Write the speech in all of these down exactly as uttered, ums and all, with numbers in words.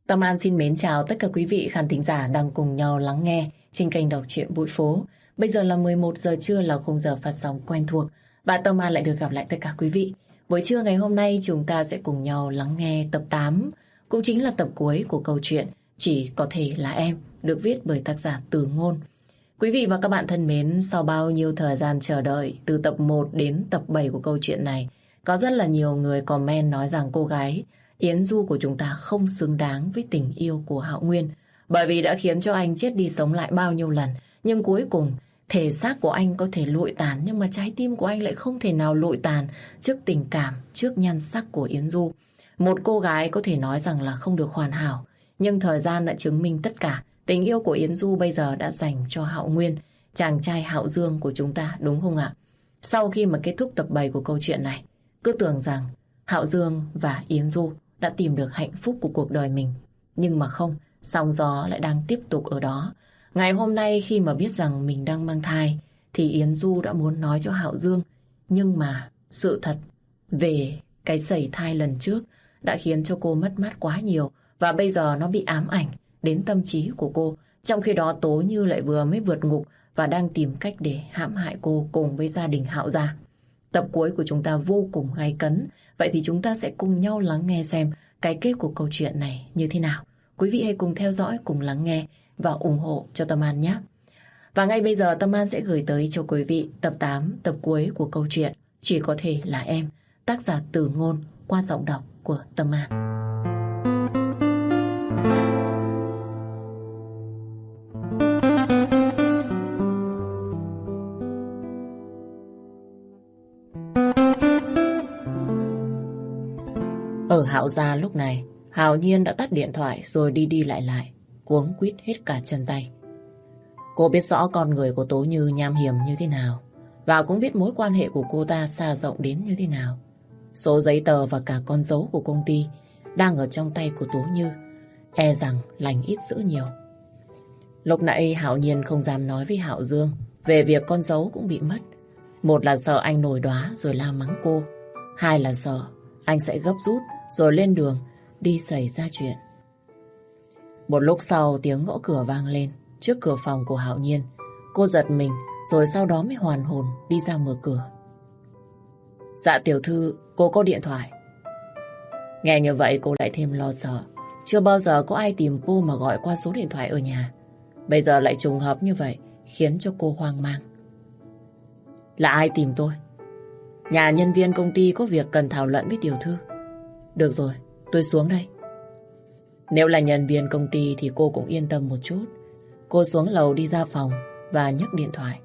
Tâm An xin mến chào tất cả quý vị khán thính giả đang cùng nhau lắng nghe trên kênh đọc truyện Bụi Phố. Bây giờ là mười một giờ trưa, là khung giờ phát sóng quen thuộc và Tâm An lại được gặp lại tất cả quý vị. Buổi trưa ngày hôm nay chúng ta sẽ cùng nhau lắng nghe tập tám, cũng chính là tập cuối của câu chuyện Chỉ Có Thể Là Em, được viết bởi tác giả Từ Ngôn. Quý vị và các bạn thân mến, sau bao nhiêu thời gian chờ đợi từ tập một đến tập bảy của câu chuyện này, có rất là nhiều người comment nói rằng cô gái Yến Du của chúng ta không xứng đáng với tình yêu của Hạo Nguyên, bởi vì đã khiến cho anh chết đi sống lại bao nhiêu lần. Nhưng cuối cùng thể xác của anh có thể lụi tàn, nhưng mà trái tim của anh lại không thể nào lụi tàn trước tình cảm, trước nhan sắc của Yến Du. Một cô gái có thể nói rằng là không được hoàn hảo, nhưng thời gian đã chứng minh tất cả. Tình yêu của Yến Du bây giờ đã dành cho Hạo Nguyên, chàng trai Hạo Dương của chúng ta, đúng không ạ? Sau khi mà kết thúc tập bảy của câu chuyện này, cứ tưởng rằng Hạo Dương và Yến Du đã tìm được hạnh phúc của cuộc đời mình. Nhưng mà không, sóng gió lại đang tiếp tục ở đó. Ngày hôm nay khi mà biết rằng mình đang mang thai, thì Yến Du đã muốn nói cho Hạo Dương. Nhưng mà sự thật về cái sẩy thai lần trước đã khiến cho cô mất mát quá nhiều. Và bây giờ nó bị ám ảnh đến tâm trí của cô. Trong khi đó Tố Như lại vừa mới vượt ngục và đang tìm cách để hãm hại cô cùng với gia đình Hạo gia. Tập cuối của chúng ta vô cùng gay cấn. Vậy thì chúng ta sẽ cùng nhau lắng nghe xem cái kết của câu chuyện này như thế nào. Quý vị hãy cùng theo dõi, cùng lắng nghe và ủng hộ cho Tâm An nhé. Và ngay bây giờ Tâm An sẽ gửi tới cho quý vị tập tám, tập cuối của câu chuyện Chỉ Có Thể Là Em, tác giả Từ Ngôn, qua giọng đọc của Tâm An. Ở Hạo gia lúc này, Hạo Nhiên đã tắt điện thoại rồi đi đi lại lại, cuống quýt hết cả chân tay. Cô biết rõ con người của Tố Như nham hiểm như thế nào, và cũng biết mối quan hệ của cô ta xa rộng đến như thế nào. Số giấy tờ và cả con dấu của công ty đang ở trong tay của Tố Như, e rằng lành ít dữ nhiều. Lúc nãy Hạo Nhiên không dám nói với Hạo Dương về việc con dấu cũng bị mất. Một là sợ anh nổi đoá rồi la mắng cô, hai là sợ anh sẽ gấp rút rồi lên đường đi xảy ra chuyện. Một lúc sau tiếng gõ cửa vang lên trước cửa phòng của Hạo Nhiên. Cô giật mình rồi sau đó mới hoàn hồn đi ra mở cửa. Dạ tiểu thư, cô có điện thoại. Nghe như vậy cô lại thêm lo sợ. Chưa bao giờ có ai tìm cô mà gọi qua số điện thoại ở nhà. Bây giờ lại trùng hợp như vậy khiến cho cô hoang mang. Là ai tìm tôi? Nhà nhân viên công ty có việc cần thảo luận với tiểu thư. Được rồi, tôi xuống đây. Nếu là nhân viên công ty thì cô cũng yên tâm một chút. Cô xuống lầu đi ra phòng và nhấc điện thoại.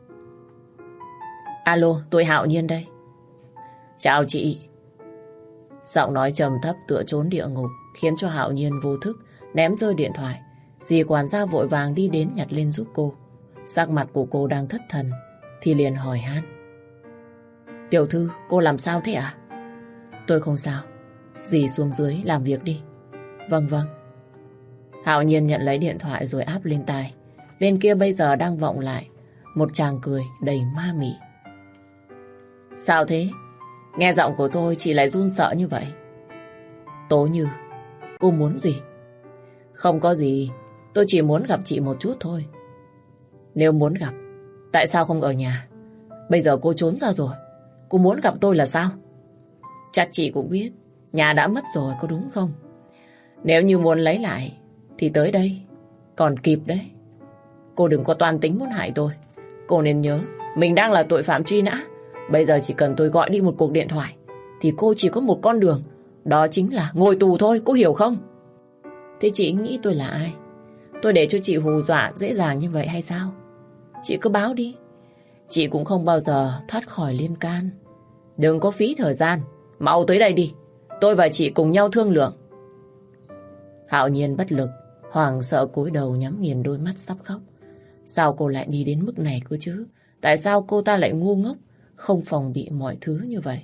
Alo, tôi Hạo Nhiên đây. Chào chị. Giọng nói trầm thấp tựa trốn địa ngục khiến cho Hạo Nhiên vô thức ném rơi điện thoại. Dì quản gia vội vàng đi đến nhặt lên giúp cô. Sắc mặt của cô đang thất thần thì liền hỏi han. Tiểu thư, cô làm sao thế ạ? Tôi không sao. Dì xuống dưới làm việc đi. Vâng vâng. Hạo Nhiên nhận lấy điện thoại rồi áp lên tai. Bên kia bây giờ đang vọng lại một tràng cười đầy ma mị. Sao thế? Nghe giọng của tôi chị lại run sợ như vậy. Tố Như, cô muốn gì? Không có gì, tôi chỉ muốn gặp chị một chút thôi. Nếu muốn gặp, tại sao không ở nhà? Bây giờ cô trốn ra rồi, cô muốn gặp tôi là sao? Chắc chị cũng biết nhà đã mất rồi, có đúng không? Nếu như muốn lấy lại thì tới đây, còn kịp đấy. Cô đừng có toan tính muốn hại tôi. Cô nên nhớ mình đang là tội phạm truy nã. Bây giờ chỉ cần tôi gọi đi một cuộc điện thoại thì cô chỉ có một con đường, đó chính là ngồi tù thôi, cô hiểu không? Thế chị nghĩ tôi là ai? Tôi để cho chị hù dọa dễ dàng như vậy hay sao? Chị cứ báo đi, chị cũng không bao giờ thoát khỏi liên can. Đừng có phí thời gian, mau tới đây đi. Tôi và chị cùng nhau thương lượng. Hạo Nhiên bất lực, hoảng sợ cúi đầu nhắm nghiền đôi mắt sắp khóc. Sao cô lại đi đến mức này cơ chứ? Tại sao cô ta lại ngu ngốc, không phòng bị mọi thứ như vậy?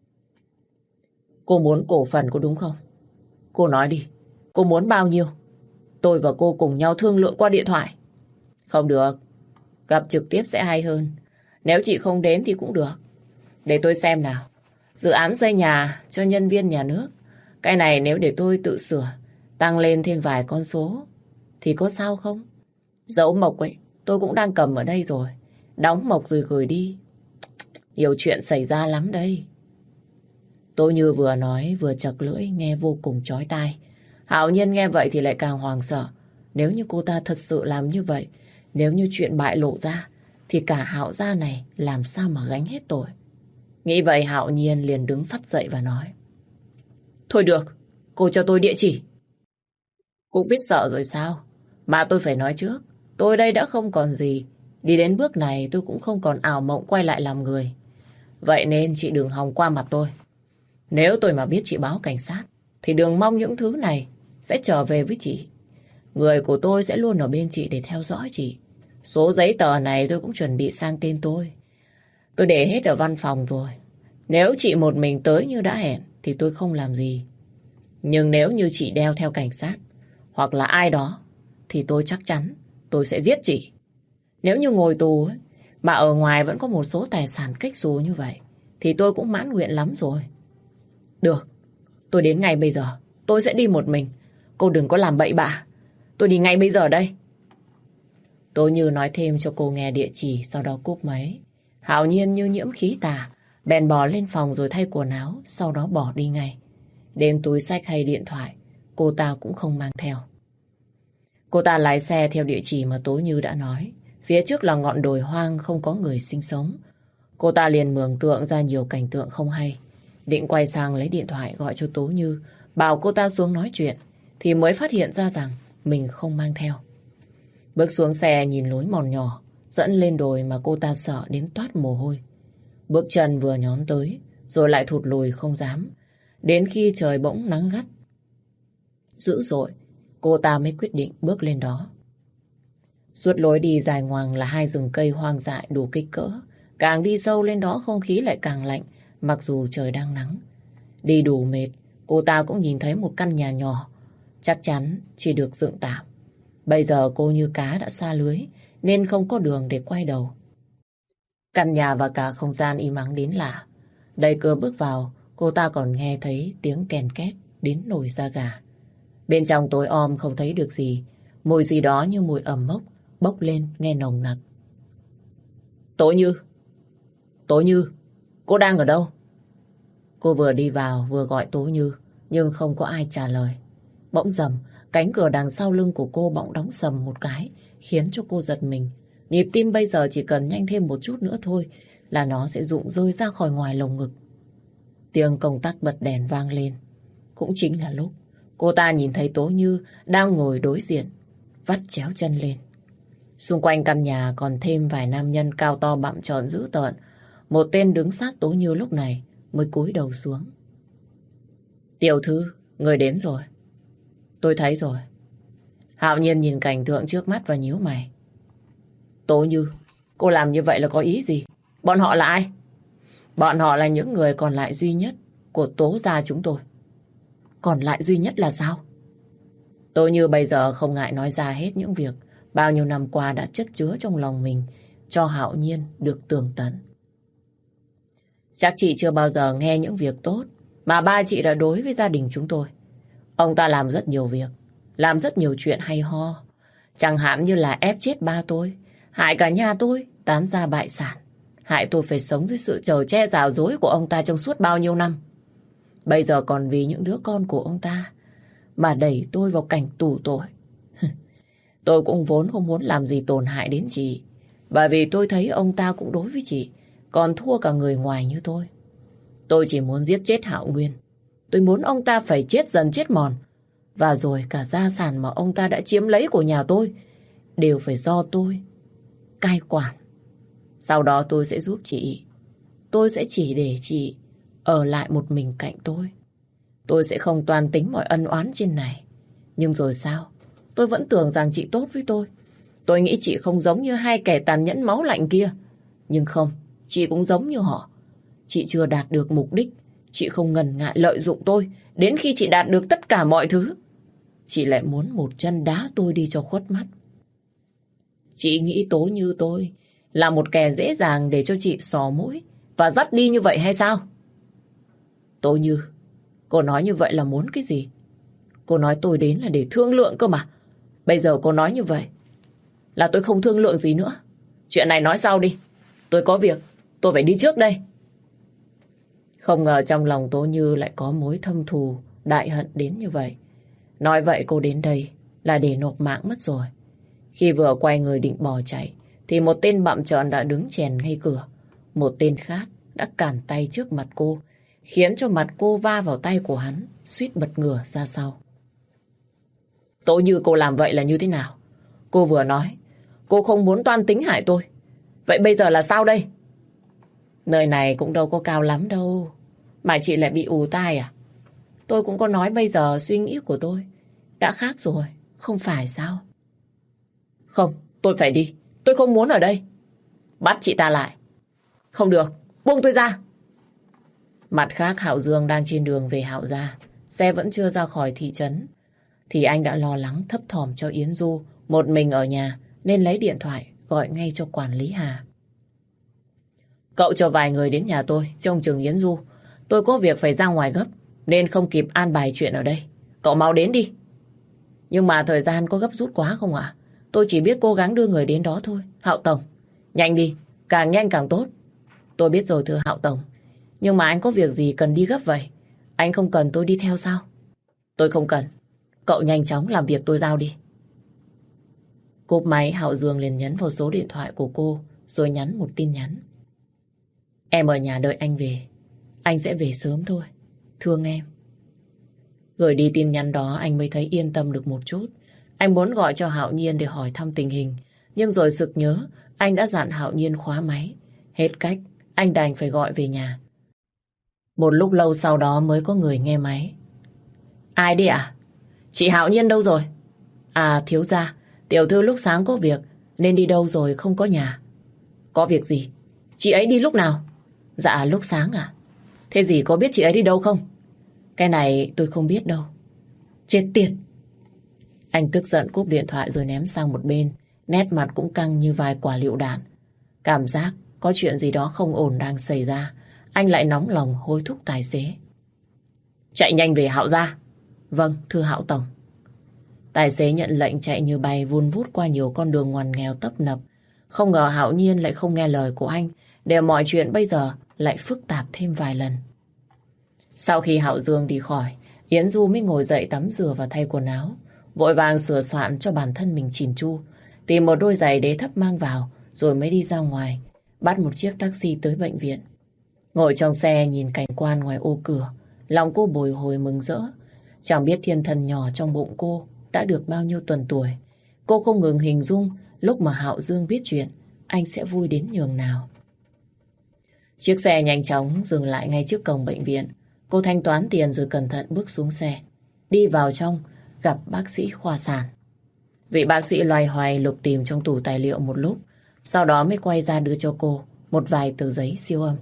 Cô muốn cổ phần có đúng không? Cô nói đi, cô muốn bao nhiêu? Tôi và cô cùng nhau thương lượng qua điện thoại. Không được, gặp trực tiếp sẽ hay hơn. Nếu chị không đến thì cũng được. Để tôi xem nào. Dự án xây nhà cho nhân viên nhà nước, cái này nếu để tôi tự sửa tăng lên thêm vài con số thì có sao không? Dấu mộc ấy, tôi cũng đang cầm ở đây rồi. Đóng mộc rồi gửi đi. Nhiều chuyện xảy ra lắm đây. Tôi Như vừa nói vừa chật lưỡi nghe vô cùng chói tai. Hạo Nhiên nghe vậy thì lại càng hoảng sợ. Nếu như cô ta thật sự làm như vậy, nếu như chuyện bại lộ ra, thì cả Hạo gia này làm sao mà gánh hết tội. Nghĩ vậy Hạo Nhiên liền đứng phắt dậy và nói. Thôi được, cô cho tôi địa chỉ. Cũng biết sợ rồi sao? Mà tôi phải nói trước, tôi đây đã không còn gì. Đi đến bước này tôi cũng không còn ảo mộng quay lại làm người. Vậy nên chị đừng hòng qua mặt tôi. Nếu tôi mà biết chị báo cảnh sát, thì đừng mong những thứ này sẽ trở về với chị. Người của tôi sẽ luôn ở bên chị để theo dõi chị. Số giấy tờ này tôi cũng chuẩn bị sang tên tôi. Tôi để hết ở văn phòng rồi. Nếu chị một mình tới như đã hẹn thì tôi không làm gì. Nhưng nếu như chị đeo theo cảnh sát hoặc là ai đó thì tôi chắc chắn tôi sẽ giết chị. Nếu như ngồi tù ấy, mà ở ngoài vẫn có một số tài sản kếch xù như vậy thì tôi cũng mãn nguyện lắm rồi. Được, tôi đến ngay bây giờ. Tôi sẽ đi một mình. Cô đừng có làm bậy bạ. Tôi đi ngay bây giờ đây. Tôi Như nói thêm cho cô nghe địa chỉ, sau đó cúp máy. Hạo Nhiên như nhiễm khí tà, bèn bò lên phòng rồi thay quần áo, sau đó bỏ đi ngay. Đến túi xách hay điện thoại, cô ta cũng không mang theo. Cô ta lái xe theo địa chỉ mà Tố Như đã nói. Phía trước là ngọn đồi hoang không có người sinh sống. Cô ta liền mường tượng ra nhiều cảnh tượng không hay. Định quay sang lấy điện thoại gọi cho Tố Như, bảo cô ta xuống nói chuyện, thì mới phát hiện ra rằng mình không mang theo. Bước xuống xe nhìn lối mòn nhỏ dẫn lên đồi mà cô ta sợ đến toát mồ hôi. Bước chân vừa nhón tới rồi lại thụt lùi không dám. Đến khi trời bỗng nắng gắt dữ dội, cô ta mới quyết định bước lên đó. Suốt lối đi dài ngoằng là hai rừng cây hoang dại đủ kích cỡ. Càng đi sâu lên đó không khí lại càng lạnh, mặc dù trời đang nắng. Đi đủ mệt, cô ta cũng nhìn thấy một căn nhà nhỏ, chắc chắn chỉ được dựng tạm. Bây giờ cô như cá đã xa lưới, nên không có đường để quay đầu. Căn nhà và cả không gian im ắng đến lạ. Đẩy cửa bước vào, cô ta còn nghe thấy tiếng kèn két đến nổi da gà. Bên trong tối om không thấy được gì, mùi gì đó như mùi ẩm mốc bốc lên nghe nồng nặc. Tố Như, Tố Như, cô đang ở đâu? Cô vừa đi vào vừa gọi Tố Như, nhưng không có ai trả lời. Bỗng dầm, cánh cửa đằng sau lưng của cô bỗng đóng sầm một cái, khiến cho cô giật mình. Nhịp tim bây giờ chỉ cần nhanh thêm một chút nữa thôi là nó sẽ rụng rơi ra khỏi ngoài lồng ngực. Tiếng công tắc bật đèn vang lên. Cũng chính là lúc cô ta nhìn thấy Tố Như đang ngồi đối diện, vắt chéo chân lên. Xung quanh căn nhà còn thêm vài nam nhân cao to bặm trợn dữ tợn. Một tên đứng sát Tố Như lúc này mới cúi đầu xuống. Tiểu thư, người đến rồi. Tôi thấy rồi. Hạo Nhiên nhìn cảnh tượng trước mắt và nhíu mày. Tố Như, cô làm như vậy là có ý gì? Bọn họ là ai? Bọn họ là những người còn lại duy nhất của Tố gia chúng tôi. Còn lại duy nhất là sao? Tố Như bây giờ không ngại nói ra hết những việc bao nhiêu năm qua đã chất chứa trong lòng mình, cho Hạo Nhiên được tường tận. Chắc chị chưa bao giờ nghe những việc tốt mà ba chị đã đối với gia đình chúng tôi. Ông ta làm rất nhiều việc, làm rất nhiều chuyện hay ho. Chẳng hạn như là ép chết ba tôi, hại cả nhà tôi, tán gia bại sản, hại tôi phải sống dưới sự chở che giả dối của ông ta trong suốt bao nhiêu năm. Bây giờ còn vì những đứa con của ông ta mà đẩy tôi vào cảnh tù tội. Tôi cũng vốn không muốn làm gì tổn hại đến chị, bởi vì tôi thấy ông ta cũng đối với chị còn thua cả người ngoài như tôi. Tôi chỉ muốn giết chết Hạo Nguyên. Tôi muốn ông ta phải chết dần chết mòn. Và rồi cả gia sản mà ông ta đã chiếm lấy của nhà tôi đều phải do tôi cai quản. Sau đó tôi sẽ giúp chị. Tôi sẽ chỉ để chị ở lại một mình cạnh tôi. Tôi sẽ không toan tính mọi ân oán trên này. Nhưng rồi sao? Tôi vẫn tưởng rằng chị tốt với tôi. Tôi nghĩ chị không giống như hai kẻ tàn nhẫn máu lạnh kia. Nhưng không, chị cũng giống như họ. Chị chưa đạt được mục đích, chị không ngần ngại lợi dụng tôi. Đến khi chị đạt được tất cả mọi thứ, chị lại muốn một chân đá tôi đi cho khuất mắt. Chị nghĩ Tố Như tôi là một kẻ dễ dàng để cho chị xỏ mũi và dắt đi như vậy hay sao? Tố Như, cô nói như vậy là muốn cái gì? Cô nói tôi đến là để thương lượng cơ mà. Bây giờ cô nói như vậy là tôi không thương lượng gì nữa. Chuyện này nói sau đi. Tôi có việc, tôi phải đi trước đây. Không ngờ trong lòng Tố Như lại có mối thâm thù, đại hận đến như vậy. Nói vậy cô đến đây là để nộp mạng mất rồi. Khi vừa quay người định bỏ chạy, thì một tên bặm trợn đã đứng chèn ngay cửa. Một tên khác đã cản tay trước mặt cô, khiến cho mặt cô va vào tay của hắn, suýt bật ngửa ra sau. Tố Như, cô làm vậy là như thế nào? Cô vừa nói cô không muốn toan tính hại tôi. Vậy bây giờ là sao đây? Nơi này cũng đâu có cao lắm đâu mà chị lại bị ù tai à? Tôi cũng có nói bây giờ suy nghĩ của tôi đã khác rồi, không phải sao? Không, tôi phải đi. Tôi không muốn ở đây. Bắt chị ta lại. Không được, buông tôi ra. Mặt khác, Hạo Dương đang trên đường về Hạo gia. Xe vẫn chưa ra khỏi thị trấn thì anh đã lo lắng thấp thỏm cho Yến Du một mình ở nhà, nên lấy điện thoại gọi ngay cho quản lý Hà. Cậu cho vài người đến nhà tôi trông chừng Yến Du. Tôi có việc phải ra ngoài gấp nên không kịp an bài chuyện ở đây. Cậu mau đến đi. Nhưng mà thời gian có gấp rút quá không ạ? Tôi chỉ biết cố gắng đưa người đến đó thôi. Hạo Tổng, nhanh đi, càng nhanh càng tốt. Tôi biết rồi thưa Hạo Tổng. Nhưng mà anh có việc gì cần đi gấp vậy? Anh không cần tôi đi theo sao? Tôi không cần. Cậu nhanh chóng làm việc tôi giao đi. Cúp máy, Hạo Dương liền nhấn vào số điện thoại của cô rồi nhắn một tin nhắn. Em ở nhà đợi anh về. Anh sẽ về sớm thôi. Thương em. Gửi đi tin nhắn đó anh mới thấy yên tâm được một chút. Anh muốn gọi cho Hạo Nhiên để hỏi thăm tình hình. Nhưng rồi sực nhớ anh đã dặn Hạo Nhiên khóa máy. Hết cách, anh đành phải gọi về nhà. Một lúc lâu sau đó mới có người nghe máy. Ai đi ạ? Chị Hạo Nhiên đâu rồi? À, thiếu gia, tiểu thư lúc sáng có việc nên đi đâu rồi không có nhà. Có việc gì? Chị ấy đi lúc nào? Dạ lúc sáng à? Thế gì có biết chị ấy đi đâu không? Cái này tôi không biết đâu. Chết tiệt. Anh tức giận cúp điện thoại rồi ném sang một bên. Nét mặt cũng căng như vài quả lựu đạn. Cảm giác có chuyện gì đó không ổn đang xảy ra. Anh lại nóng lòng hối thúc tài xế. Chạy nhanh về Hạo gia. Vâng, thưa Hạo Tổng. Tài xế nhận lệnh chạy như bay vun vút qua nhiều con đường ngoằn nghèo tấp nập. Không ngờ Hạo Nhiên lại không nghe lời của anh, để mọi chuyện bây giờ lại phức tạp thêm vài lần. Sau khi Hạo Dương đi khỏi, Yến Du mới ngồi dậy tắm rửa và thay quần áo, vội vàng sửa soạn cho bản thân mình chỉn chu, tìm một đôi giày đế thấp mang vào, rồi mới đi ra ngoài, bắt một chiếc taxi tới bệnh viện. Ngồi trong xe nhìn cảnh quan ngoài ô cửa, lòng cô bồi hồi mừng rỡ. Chẳng biết thiên thần nhỏ trong bụng cô đã được bao nhiêu tuần tuổi. Cô không ngừng hình dung lúc mà Hạo Dương biết chuyện, anh sẽ vui đến nhường nào. Chiếc xe nhanh chóng dừng lại ngay trước cổng bệnh viện. Cô thanh toán tiền rồi cẩn thận bước xuống xe. Đi vào trong, gặp bác sĩ khoa sản. Vị bác sĩ loay hoay lục tìm trong tủ tài liệu một lúc, sau đó mới quay ra đưa cho cô một vài tờ giấy siêu âm.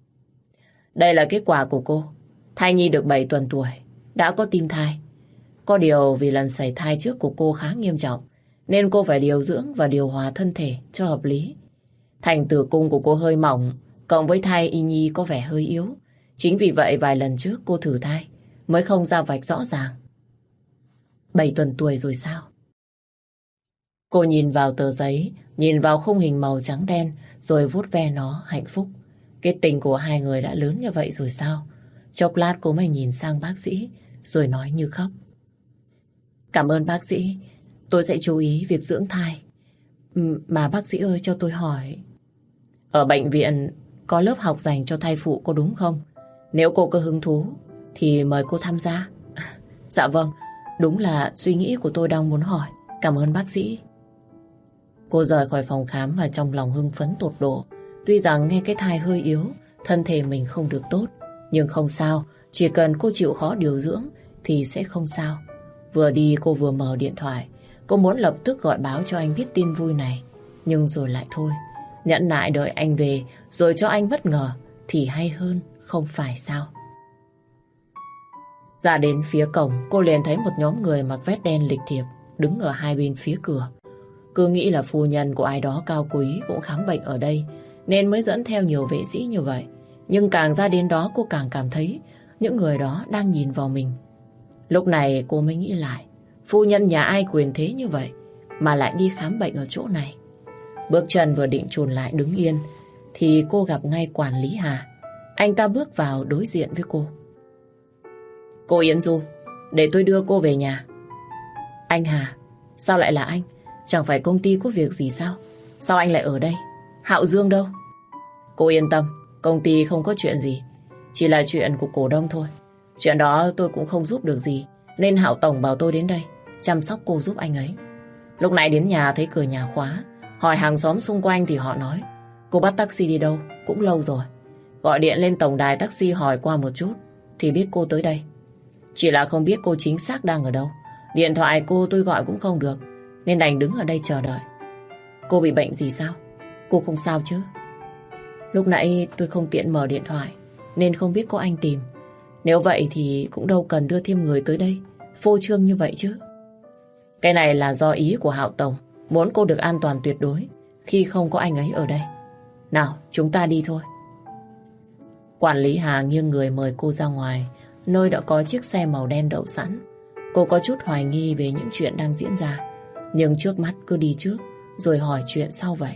Đây là kết quả của cô. Thai nhi được bảy tuần tuổi, đã có tim thai. Có điều vì lần sảy thai trước của cô khá nghiêm trọng, nên cô phải điều dưỡng và điều hòa thân thể cho hợp lý. Thành tử cung của cô hơi mỏng, cộng với thai y nhi có vẻ hơi yếu. Chính vì vậy vài lần trước cô thử thai mới không ra vạch rõ ràng. Bảy tuần tuổi rồi sao? Cô nhìn vào tờ giấy, nhìn vào khung hình màu trắng đen, rồi vuốt ve nó hạnh phúc. Cái tình của hai người đã lớn như vậy rồi sao? Chốc lát cô mới nhìn sang bác sĩ, rồi nói như khóc. Cảm ơn bác sĩ, tôi sẽ chú ý việc dưỡng thai. Ừ, mà bác sĩ ơi, cho tôi hỏi, ở bệnh viện có lớp học dành cho thai phụ có đúng không? Nếu cô có hứng thú thì mời cô tham gia. Dạ vâng, đúng là suy nghĩ của tôi đang muốn hỏi. Cảm ơn bác sĩ. Cô rời khỏi phòng khám và trong lòng hưng phấn tột độ. Tuy rằng nghe cái thai hơi yếu, thân thể mình không được tốt, nhưng không sao, chỉ cần cô chịu khó điều dưỡng thì sẽ không sao. Vừa đi cô vừa mở điện thoại. Cô muốn lập tức gọi báo cho anh biết tin vui này, nhưng rồi lại thôi. Nhẫn nại đợi anh về rồi cho anh bất ngờ thì hay hơn, không phải sao? Ra đến phía cổng, cô liền thấy một nhóm người mặc vest đen lịch thiệp đứng ở hai bên phía cửa. Cứ nghĩ là phu nhân của ai đó cao quý cũng khám bệnh ở đây, nên mới dẫn theo nhiều vệ sĩ như vậy. Nhưng càng ra đến đó cô càng cảm thấy những người đó đang nhìn vào mình. Lúc này cô mới nghĩ lại, phu nhân nhà ai quyền thế như vậy mà lại đi khám bệnh ở chỗ này. Bước chân vừa định chùn lại đứng yên thì cô gặp ngay quản lý Hà. Anh ta bước vào đối diện với cô. Cô Yến Du, để tôi đưa cô về nhà. Anh Hà? Sao lại là anh? Chẳng phải công ty có việc gì sao? Sao anh lại ở đây? Hạo Dương đâu? Cô yên tâm, công ty không có chuyện gì. Chỉ là chuyện của cổ đông thôi. Chuyện đó tôi cũng không giúp được gì, nên Hạo Tổng bảo tôi đến đây chăm sóc cô giúp anh ấy. Lúc nãy đến nhà thấy cửa nhà khóa, hỏi hàng xóm xung quanh thì họ nói cô bắt taxi đi đâu, cũng lâu rồi. Gọi điện lên tổng đài taxi hỏi qua một chút thì biết cô tới đây. Chỉ là không biết cô chính xác đang ở đâu. Điện thoại cô tôi gọi cũng không được, nên đành đứng ở đây chờ đợi. Cô bị bệnh gì sao? Cô không sao chứ? Lúc nãy tôi không tiện mở điện thoại nên không biết có anh tìm. Nếu vậy thì cũng đâu cần đưa thêm người tới đây phô trương như vậy chứ. Cái này là do ý của Hạo Tổng, muốn cô được an toàn tuyệt đối khi không có anh ấy ở đây. Nào, chúng ta đi thôi. Quản lý Hà nghiêng người mời cô ra ngoài, nơi đã có chiếc xe màu đen đậu sẵn. Cô có chút hoài nghi về những chuyện đang diễn ra, nhưng trước mắt cứ đi trước rồi hỏi chuyện sau vậy.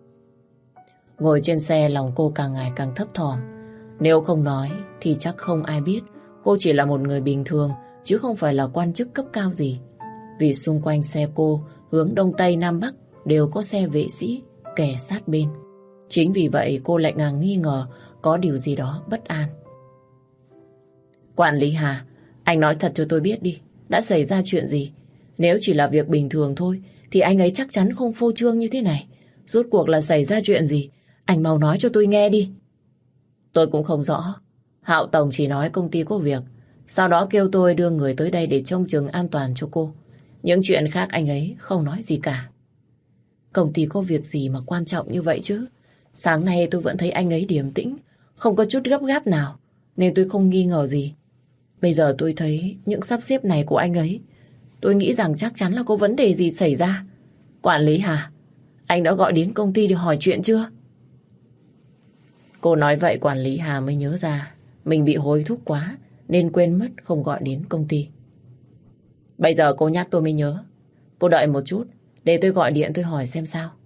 Ngồi trên xe lòng cô càng ngày càng thấp thỏm. Nếu không nói thì chắc không ai biết cô chỉ là một người bình thường, chứ không phải là quan chức cấp cao gì. Vì xung quanh xe cô, hướng Đông Tây Nam Bắc đều có xe vệ sĩ kẻ sát bên. Chính vì vậy cô lại càng nghi ngờ có điều gì đó bất an. Quản lý Hà, anh nói thật cho tôi biết đi, đã xảy ra chuyện gì? Nếu chỉ là việc bình thường thôi thì anh ấy chắc chắn không phô trương như thế này. Rốt cuộc là xảy ra chuyện gì? Anh mau nói cho tôi nghe đi. Tôi cũng không rõ. Hạo Tổng chỉ nói công ty có việc, sau đó kêu tôi đưa người tới đây để trông chừng an toàn cho cô. Những chuyện khác anh ấy không nói gì cả. Công ty có việc gì mà quan trọng như vậy chứ? Sáng nay tôi vẫn thấy anh ấy điềm tĩnh, không có chút gấp gáp nào, nên tôi không nghi ngờ gì. Bây giờ tôi thấy những sắp xếp này của anh ấy, tôi nghĩ rằng chắc chắn là có vấn đề gì xảy ra. Quản lý Hà, anh đã gọi đến công ty để hỏi chuyện chưa? Cô nói vậy quản lý Hà mới nhớ ra mình bị hối thúc quá nên quên mất không gọi đến công ty. Bây giờ cô nhắc tôi mới nhớ. Cô đợi một chút để tôi gọi điện tôi hỏi xem sao.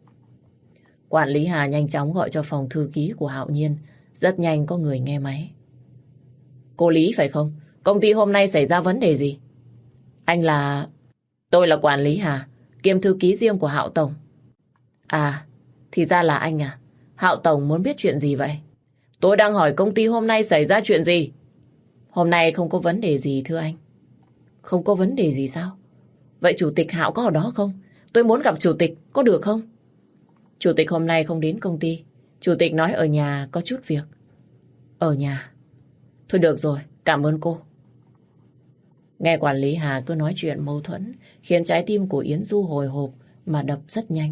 Quản lý Hà nhanh chóng gọi cho phòng thư ký của Hạo Nhiên. Rất nhanh có người nghe máy. Cô Lý phải không? Công ty hôm nay xảy ra vấn đề gì? Anh là... Tôi là quản lý Hà, kiêm thư ký riêng của Hạo Tổng. À, thì ra là anh à. Hạo Tổng muốn biết chuyện gì vậy? Tôi đang hỏi công ty hôm nay xảy ra chuyện gì? Hôm nay không có vấn đề gì thưa anh. Không có vấn đề gì sao? Vậy chủ tịch Hạo có ở đó không? Tôi muốn gặp chủ tịch, có được không? Chủ tịch hôm nay không đến công ty. Chủ tịch nói ở nhà có chút việc. Ở nhà? Thôi được rồi, cảm ơn cô. Nghe quản lý Hà cứ nói chuyện mâu thuẫn khiến trái tim của Yến Du hồi hộp mà đập rất nhanh.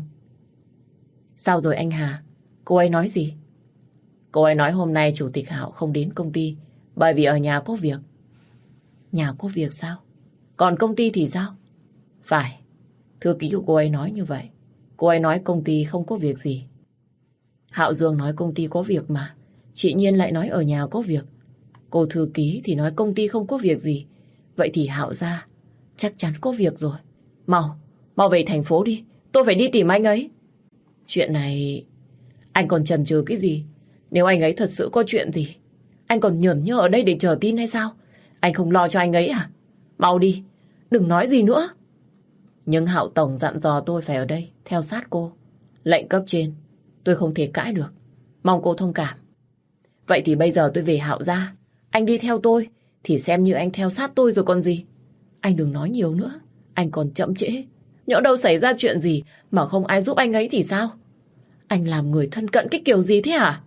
Sao rồi anh Hà? Cô ấy nói gì? Cô ấy nói hôm nay chủ tịch Hạo không đến công ty bởi vì ở nhà có việc. Nhà có việc sao? Còn công ty thì sao? Phải, thư ký của cô ấy nói như vậy. Cô ấy nói công ty không có việc gì. Hạo Dương nói công ty có việc mà. Chị Nhiên lại nói ở nhà có việc. Cô thư ký thì nói công ty không có việc gì. Vậy thì Hạo ra chắc chắn có việc rồi. Mau, mau về thành phố đi. Tôi phải đi tìm anh ấy. Chuyện này... Anh còn chần chừ cái gì? Nếu anh ấy thật sự có chuyện gì, anh còn nhởn nhơ ở đây để chờ tin hay sao? Anh không lo cho anh ấy à? Mau đi, đừng nói gì nữa. Nhưng Hạo Tổng dặn dò tôi phải ở đây theo sát cô. Lệnh cấp trên tôi không thể cãi được. Mong cô thông cảm. Vậy thì bây giờ tôi về Hạo ra. Anh đi theo tôi thì xem như anh theo sát tôi rồi còn gì. Anh đừng nói nhiều nữa. Anh còn chậm trễ. Nhỡ đâu xảy ra chuyện gì mà không ai giúp anh ấy thì sao? Anh làm người thân cận cái kiểu gì thế hả?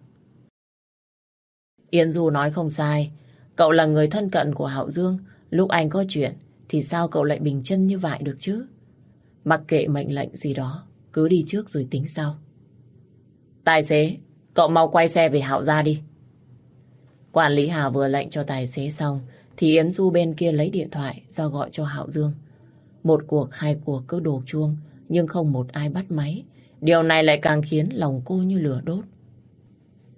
Yến Du nói không sai. Cậu là người thân cận của Hạo Dương. Lúc anh có chuyện thì sao cậu lại bình chân như vậy được chứ? Mặc kệ mệnh lệnh gì đó, cứ đi trước rồi tính sau. Tài xế, cậu mau quay xe về Hạo ra đi. Quản lý Hà vừa lệnh cho tài xế xong thì Yến Du bên kia lấy điện thoại ra gọi cho Hạo Dương. Một cuộc, hai cuộc cứ đổ chuông nhưng không một ai bắt máy. Điều này lại càng khiến lòng cô như lửa đốt.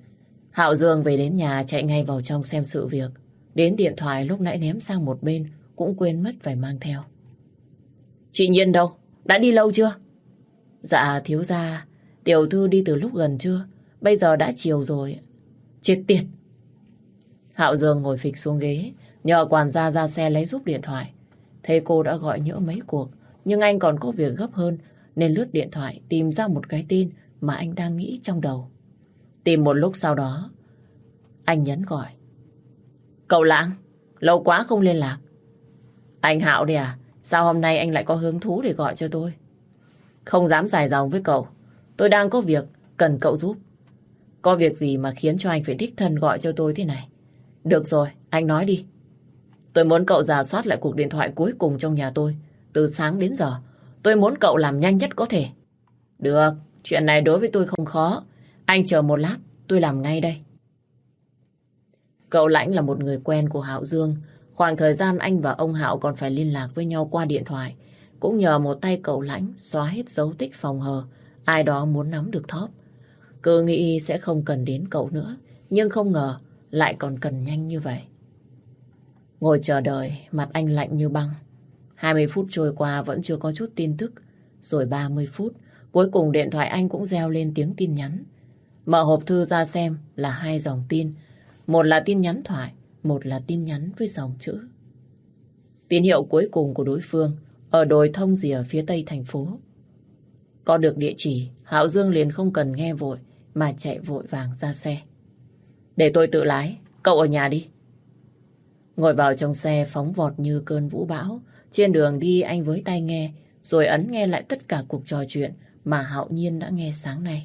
Hạo Dương về đến nhà chạy ngay vào trong xem sự việc. Đến điện thoại lúc nãy ném sang một bên, cũng quên mất phải mang theo. Chị Nhiên đâu? Đã đi lâu chưa? Dạ thiếu gia, tiểu thư đi từ lúc gần trưa, bây giờ đã chiều rồi. Chết tiệt! Hạo Dương ngồi phịch xuống ghế, nhờ quản gia ra xe lấy giúp điện thoại. Thấy cô đã gọi nhỡ mấy cuộc, nhưng anh còn có việc gấp hơn, nên lướt điện thoại tìm ra một cái tin mà anh đang nghĩ trong đầu. Tìm một lúc sau đó, anh nhấn gọi. Cậu Lãng, lâu quá không liên lạc. Anh Hạo đây à? Sao hôm nay anh lại có hứng thú để gọi cho tôi? Không dám dài dòng với cậu. Tôi đang có việc, cần cậu giúp. Có việc gì mà khiến cho anh phải đích thân gọi cho tôi thế này? Được rồi, anh nói đi. Tôi muốn cậu rà soát lại cuộc điện thoại cuối cùng trong nhà tôi. Từ sáng đến giờ, tôi muốn cậu làm nhanh nhất có thể. Được, chuyện này đối với tôi không khó. Anh chờ một lát, tôi làm ngay đây. Cậu Lãnh là một người quen của Hạo Dương. Khoảng thời gian anh và ông Hạo còn phải liên lạc với nhau qua điện thoại. Cũng nhờ một tay cậu Lãnh xóa hết dấu tích phòng hờ. Ai đó muốn nắm được thóp. Cứ nghĩ sẽ không cần đến cậu nữa. Nhưng không ngờ lại còn cần nhanh như vậy. Ngồi chờ đợi, mặt anh lạnh như băng. hai mươi phút trôi qua vẫn chưa có chút tin tức. Rồi ba mươi phút, cuối cùng điện thoại anh cũng reo lên tiếng tin nhắn. Mở hộp thư ra xem là hai dòng tin. Một là tin nhắn thoại, một là tin nhắn với dòng chữ. Tín hiệu cuối cùng của đối phương ở đồi thông rìa phía tây thành phố. Có được địa chỉ, Hạo Dương liền không cần nghe vội mà chạy vội vàng ra xe. Để tôi tự lái, cậu ở nhà đi. Ngồi vào trong xe phóng vọt như cơn vũ bão. Trên đường đi anh với tai nghe, rồi ấn nghe lại tất cả cuộc trò chuyện mà Hạo Nhiên đã nghe sáng nay.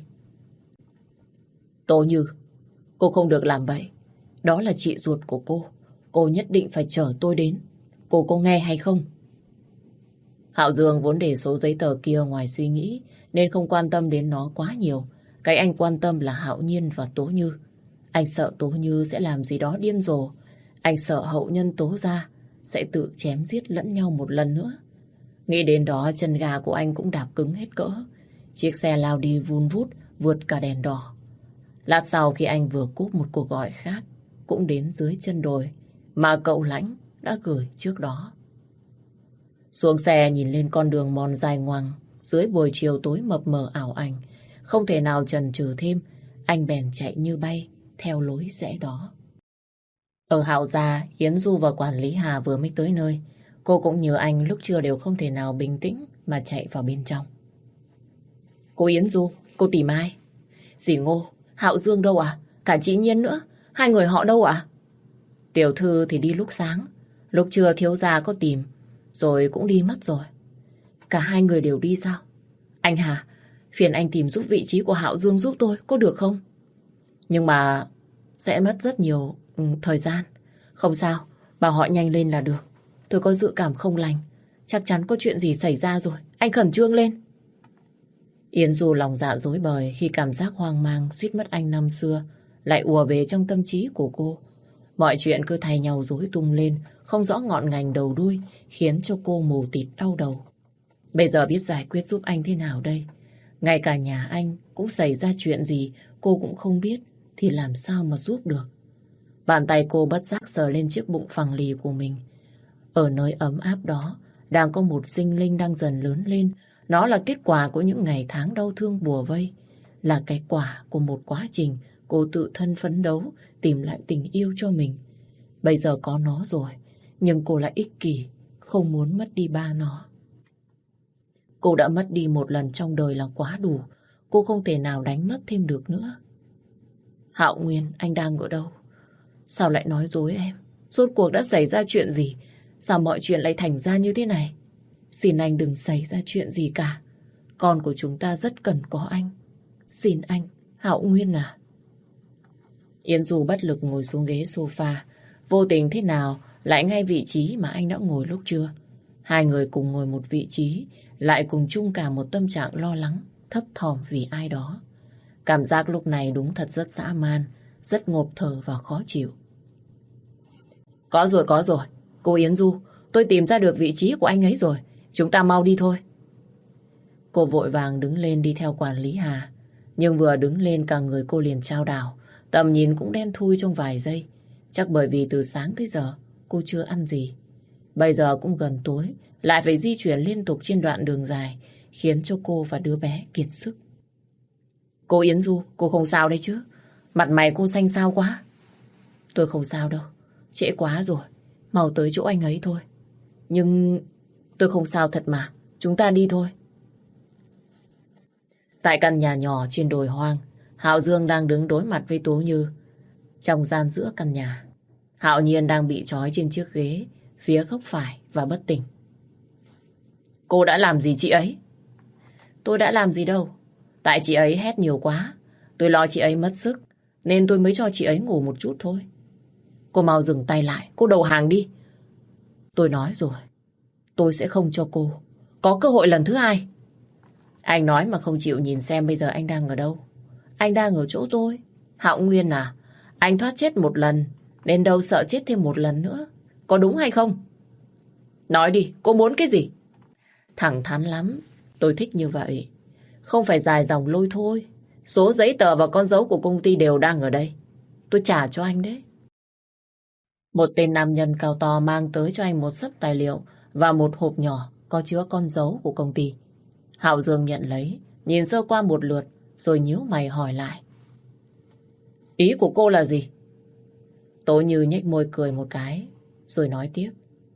Tố Như, cô không được làm vậy. Đó là chị ruột của cô. Cô nhất định phải chở tôi đến. Cô có nghe hay không? Hạo Dương vốn để số giấy tờ kia ngoài suy nghĩ, nên không quan tâm đến nó quá nhiều. Cái anh quan tâm là Hạo Nhiên và Tố Như. Anh sợ Tố Như sẽ làm gì đó điên rồ. Anh sợ hậu nhân Tố gia sẽ tự chém giết lẫn nhau một lần nữa. Nghĩ đến đó chân gà của anh cũng đạp cứng hết cỡ. Chiếc xe lao đi vun vút vượt cả đèn đỏ. Lát sau khi anh vừa cúp một cuộc gọi khác cũng đến dưới chân đồi mà cậu Lãnh đã gửi trước đó. Xuống xe nhìn lên con đường mòn dài ngoằng dưới buổi chiều tối mập mờ ảo ảnh. Không thể nào chần chừ thêm, anh bèn chạy như bay theo lối rẽ đó. Ở Hạo gia, Yến Du và quản lý Hà vừa mới tới nơi. Cô cũng như anh lúc trưa đều không thể nào bình tĩnh mà chạy vào bên trong. Cô Yến Du, cô tìm ai? Dì Ngô, Hạo Dương đâu à? Cả chị Nhiên nữa, hai người họ đâu ạ? Tiểu thư thì đi lúc sáng, lúc trưa thiếu gia có tìm, rồi cũng đi mất rồi. Cả hai người đều đi sao? Anh Hà, phiền anh tìm giúp vị trí của Hạo Dương giúp tôi, có được không? Nhưng mà sẽ mất rất nhiều ừ, thời gian. Không sao, bảo họ nhanh lên là được. Tôi có dự cảm không lành, chắc chắn có chuyện gì xảy ra rồi. Anh khẩn trương lên. Yến Du lòng dạ rối bời khi cảm giác hoang mang suýt mất anh năm xưa lại ùa về trong tâm trí của cô. Mọi chuyện cứ thay nhau rối tung lên, không rõ ngọn ngành đầu đuôi, khiến cho cô mù tịt đau đầu. Bây giờ biết giải quyết giúp anh thế nào đây? Ngay cả nhà anh cũng xảy ra chuyện gì cô cũng không biết, thì làm sao mà giúp được? Bàn tay cô bất giác sờ lên chiếc bụng phẳng lì của mình. Ở nơi ấm áp đó đang có một sinh linh đang dần lớn lên. Nó là kết quả của những ngày tháng đau thương bùa vây, là cái quả của một quá trình cô tự thân phấn đấu tìm lại tình yêu cho mình. Bây giờ có nó rồi, nhưng cô lại ích kỷ, không muốn mất đi ba nó. Cô đã mất đi một lần trong đời là quá đủ. Cô không thể nào đánh mất thêm được nữa. Hạo Nguyên, anh đang ở đâu? Sao lại nói dối em? Rốt cuộc đã xảy ra chuyện gì? Sao mọi chuyện lại thành ra như thế này? Xin anh đừng xảy ra chuyện gì cả. Con của chúng ta rất cần có anh. Xin anh, Hạo Nguyên à. Yến Du bất lực ngồi xuống ghế sofa. Vô tình thế nào lại ngay vị trí mà anh đã ngồi lúc trưa. Hai người cùng ngồi một vị trí, lại cùng chung cả một tâm trạng lo lắng, thấp thỏm vì ai đó. Cảm giác lúc này đúng thật rất dã man, rất ngộp thở và khó chịu. Có rồi, có rồi. Cô Yến Du, tôi tìm ra được vị trí của anh ấy rồi. Chúng ta mau đi thôi. Cô vội vàng đứng lên đi theo quản lý Hà. Nhưng vừa đứng lên cả người cô liền chao đảo. Tầm nhìn cũng đen thui trong vài giây. Chắc bởi vì từ sáng tới giờ cô chưa ăn gì. Bây giờ cũng gần tối, lại phải di chuyển liên tục trên đoạn đường dài, khiến cho cô và đứa bé kiệt sức. Cô Yến Du, cô không sao đấy chứ? Mặt mày cô xanh xao quá. Tôi không sao đâu, trễ quá rồi, mau tới chỗ anh ấy thôi. Nhưng tôi không sao thật mà, chúng ta đi thôi. Tại căn nhà nhỏ trên đồi hoang, Hạo Dương đang đứng đối mặt với Tố Như. Trong gian giữa căn nhà, Hạo Nhiên đang bị trói trên chiếc ghế phía góc phải và bất tỉnh. Cô đã làm gì chị ấy? Tôi đã làm gì đâu. Tại chị ấy hét nhiều quá, tôi lo chị ấy mất sức, nên tôi mới cho chị ấy ngủ một chút thôi. Cô mau dừng tay lại, cô đầu hàng đi. Tôi nói rồi, tôi sẽ không cho cô có cơ hội lần thứ hai. Anh nói mà không chịu nhìn xem bây giờ anh đang ở đâu. Anh đang ở chỗ tôi. Hạo Nguyên à, anh thoát chết một lần, nên đâu sợ chết thêm một lần nữa. Có đúng hay không? Nói đi, cô muốn cái gì? Thẳng thắn lắm, tôi thích như vậy. Không phải dài dòng lôi thôi. Số giấy tờ và con dấu của công ty đều đang ở đây. Tôi trả cho anh đấy. Một tên nam nhân cao to mang tới cho anh một xấp tài liệu và một hộp nhỏ có chứa con dấu của công ty. Hạo Dương nhận lấy, nhìn sơ qua một lượt, rồi nhíu mày hỏi lại. Ý của cô là gì? Tố Như nhếch môi cười một cái, rồi nói tiếp.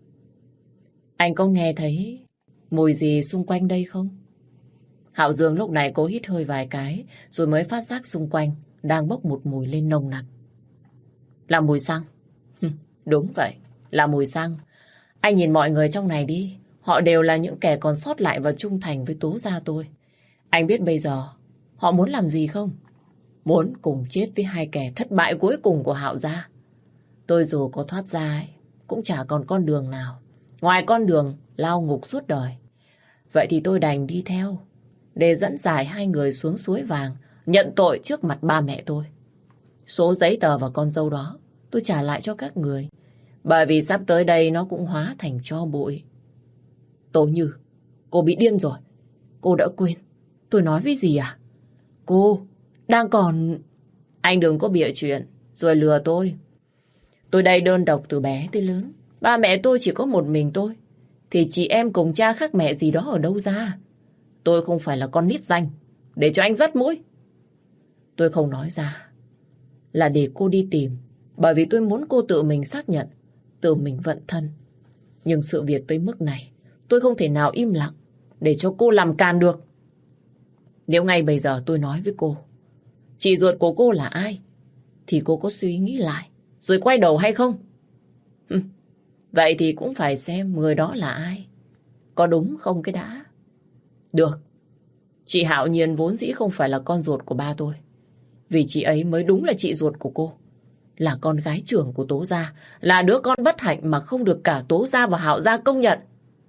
Anh có nghe thấy mùi gì xung quanh đây không? Hạo Dương lúc này cố hít hơi vài cái, rồi mới phát giác xung quanh đang bốc một mùi lên nồng nặc. Là mùi xăng. Đúng vậy, là mùi xăng. Anh nhìn mọi người trong này đi, họ đều là những kẻ còn sót lại và trung thành với Tố gia tôi. Anh biết bây giờ họ muốn làm gì không? Muốn cùng chết với hai kẻ thất bại cuối cùng của Hạo gia. Tôi dù có thoát ra ấy, cũng chả còn con đường nào ngoài con đường lao ngục suốt đời. Vậy thì tôi đành đi theo để dẫn giải hai người xuống suối vàng, nhận tội trước mặt ba mẹ tôi. Số giấy tờ và con dâu đó tôi trả lại cho các người, bởi vì sắp tới đây nó cũng hóa thành tro bụi. Tố Như, cô bị điên rồi. Cô đã quên tôi nói với gì à? Cô đang còn... Anh đừng có bịa chuyện rồi lừa tôi. Tôi đây đơn độc từ bé tới lớn. Ba mẹ tôi chỉ có một mình tôi, thì chị em cùng cha khác mẹ gì đó ở đâu ra. Tôi không phải là con nít danh để cho anh dắt mũi. Tôi không nói ra là để cô đi tìm, bởi vì tôi muốn cô tự mình xác nhận, tự mình vận thân. Nhưng sự việc tới mức này, tôi không thể nào im lặng để cho cô làm càn được. Nếu ngay bây giờ tôi nói với cô chị ruột của cô là ai, thì cô có suy nghĩ lại rồi quay đầu hay không? Hừm, vậy thì cũng phải xem người đó là ai, có đúng không cái đã. Được, chị Hạo Nhiên vốn dĩ không phải là con ruột của ba tôi, vì chị ấy mới đúng là chị ruột của cô, là con gái trưởng của Tố gia, là đứa con bất hạnh mà không được cả Tố gia và Hạo gia công nhận.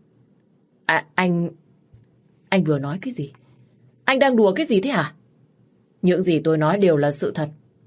À, anh... Anh vừa nói cái gì? Anh đang đùa cái gì thế hả? Những gì tôi nói đều là sự thật.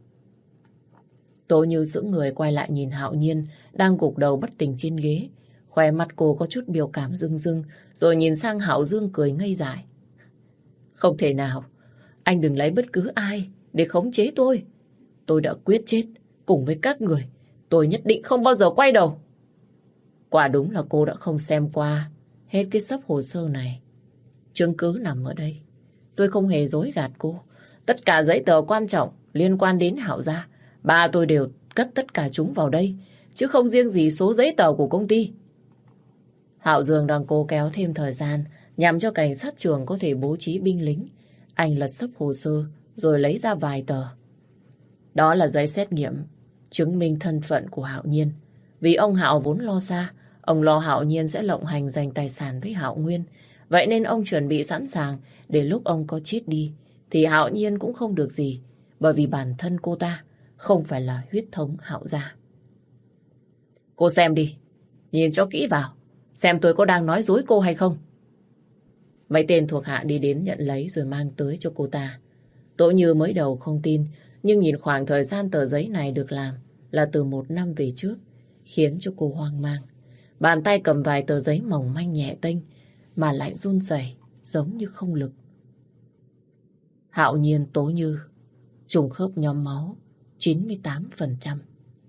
Tố Như sững người quay lại nhìn Hạo Nhiên đang gục đầu bất tỉnh trên ghế. Khóe mặt cô có chút biểu cảm rưng rưng, rồi nhìn sang Hạo Dương cười ngây dại. Không thể nào, anh đừng lấy bất cứ ai để khống chế tôi. Tôi đã quyết chết cùng với các người. Tôi nhất định không bao giờ quay đầu. Quả đúng là cô đã không xem qua hết cái xấp hồ sơ này. Chứng cứ nằm ở đây. Tôi không hề dối gạt cô. Tất cả giấy tờ quan trọng liên quan đến Hạo gia, ba tôi đều cất tất cả chúng vào đây, chứ không riêng gì số giấy tờ của công ty. Hạo Dương đang cố kéo thêm thời gian nhằm cho cảnh sát trường có thể bố trí binh lính. Anh lật xấp hồ sơ rồi lấy ra vài tờ. Đó là giấy xét nghiệm chứng minh thân phận của Hạo Nhiên. Vì ông Hạo vốn lo xa, ông lo Hạo Nhiên sẽ lộng hành giành tài sản với Hạo Nguyên. Vậy nên ông chuẩn bị sẵn sàng để lúc ông có chết đi thì Hạo Nhiên cũng không được gì, bởi vì bản thân cô ta không phải là huyết thống Hạo gia. Cô xem đi, nhìn cho kỹ vào, xem tôi có đang nói dối cô hay không. Mấy tên thuộc hạ đi đến nhận lấy rồi mang tới cho cô ta. Tố Như mới đầu không tin, nhưng nhìn khoảng thời gian tờ giấy này được làm là từ một năm về trước, khiến cho cô hoang mang. Bàn tay cầm vài tờ giấy mỏng manh nhẹ tênh mà lại run rẩy giống như không lực. Hạo Nhiên, Tố Như, trùng khớp nhóm máu chín mươi tám phần trăm.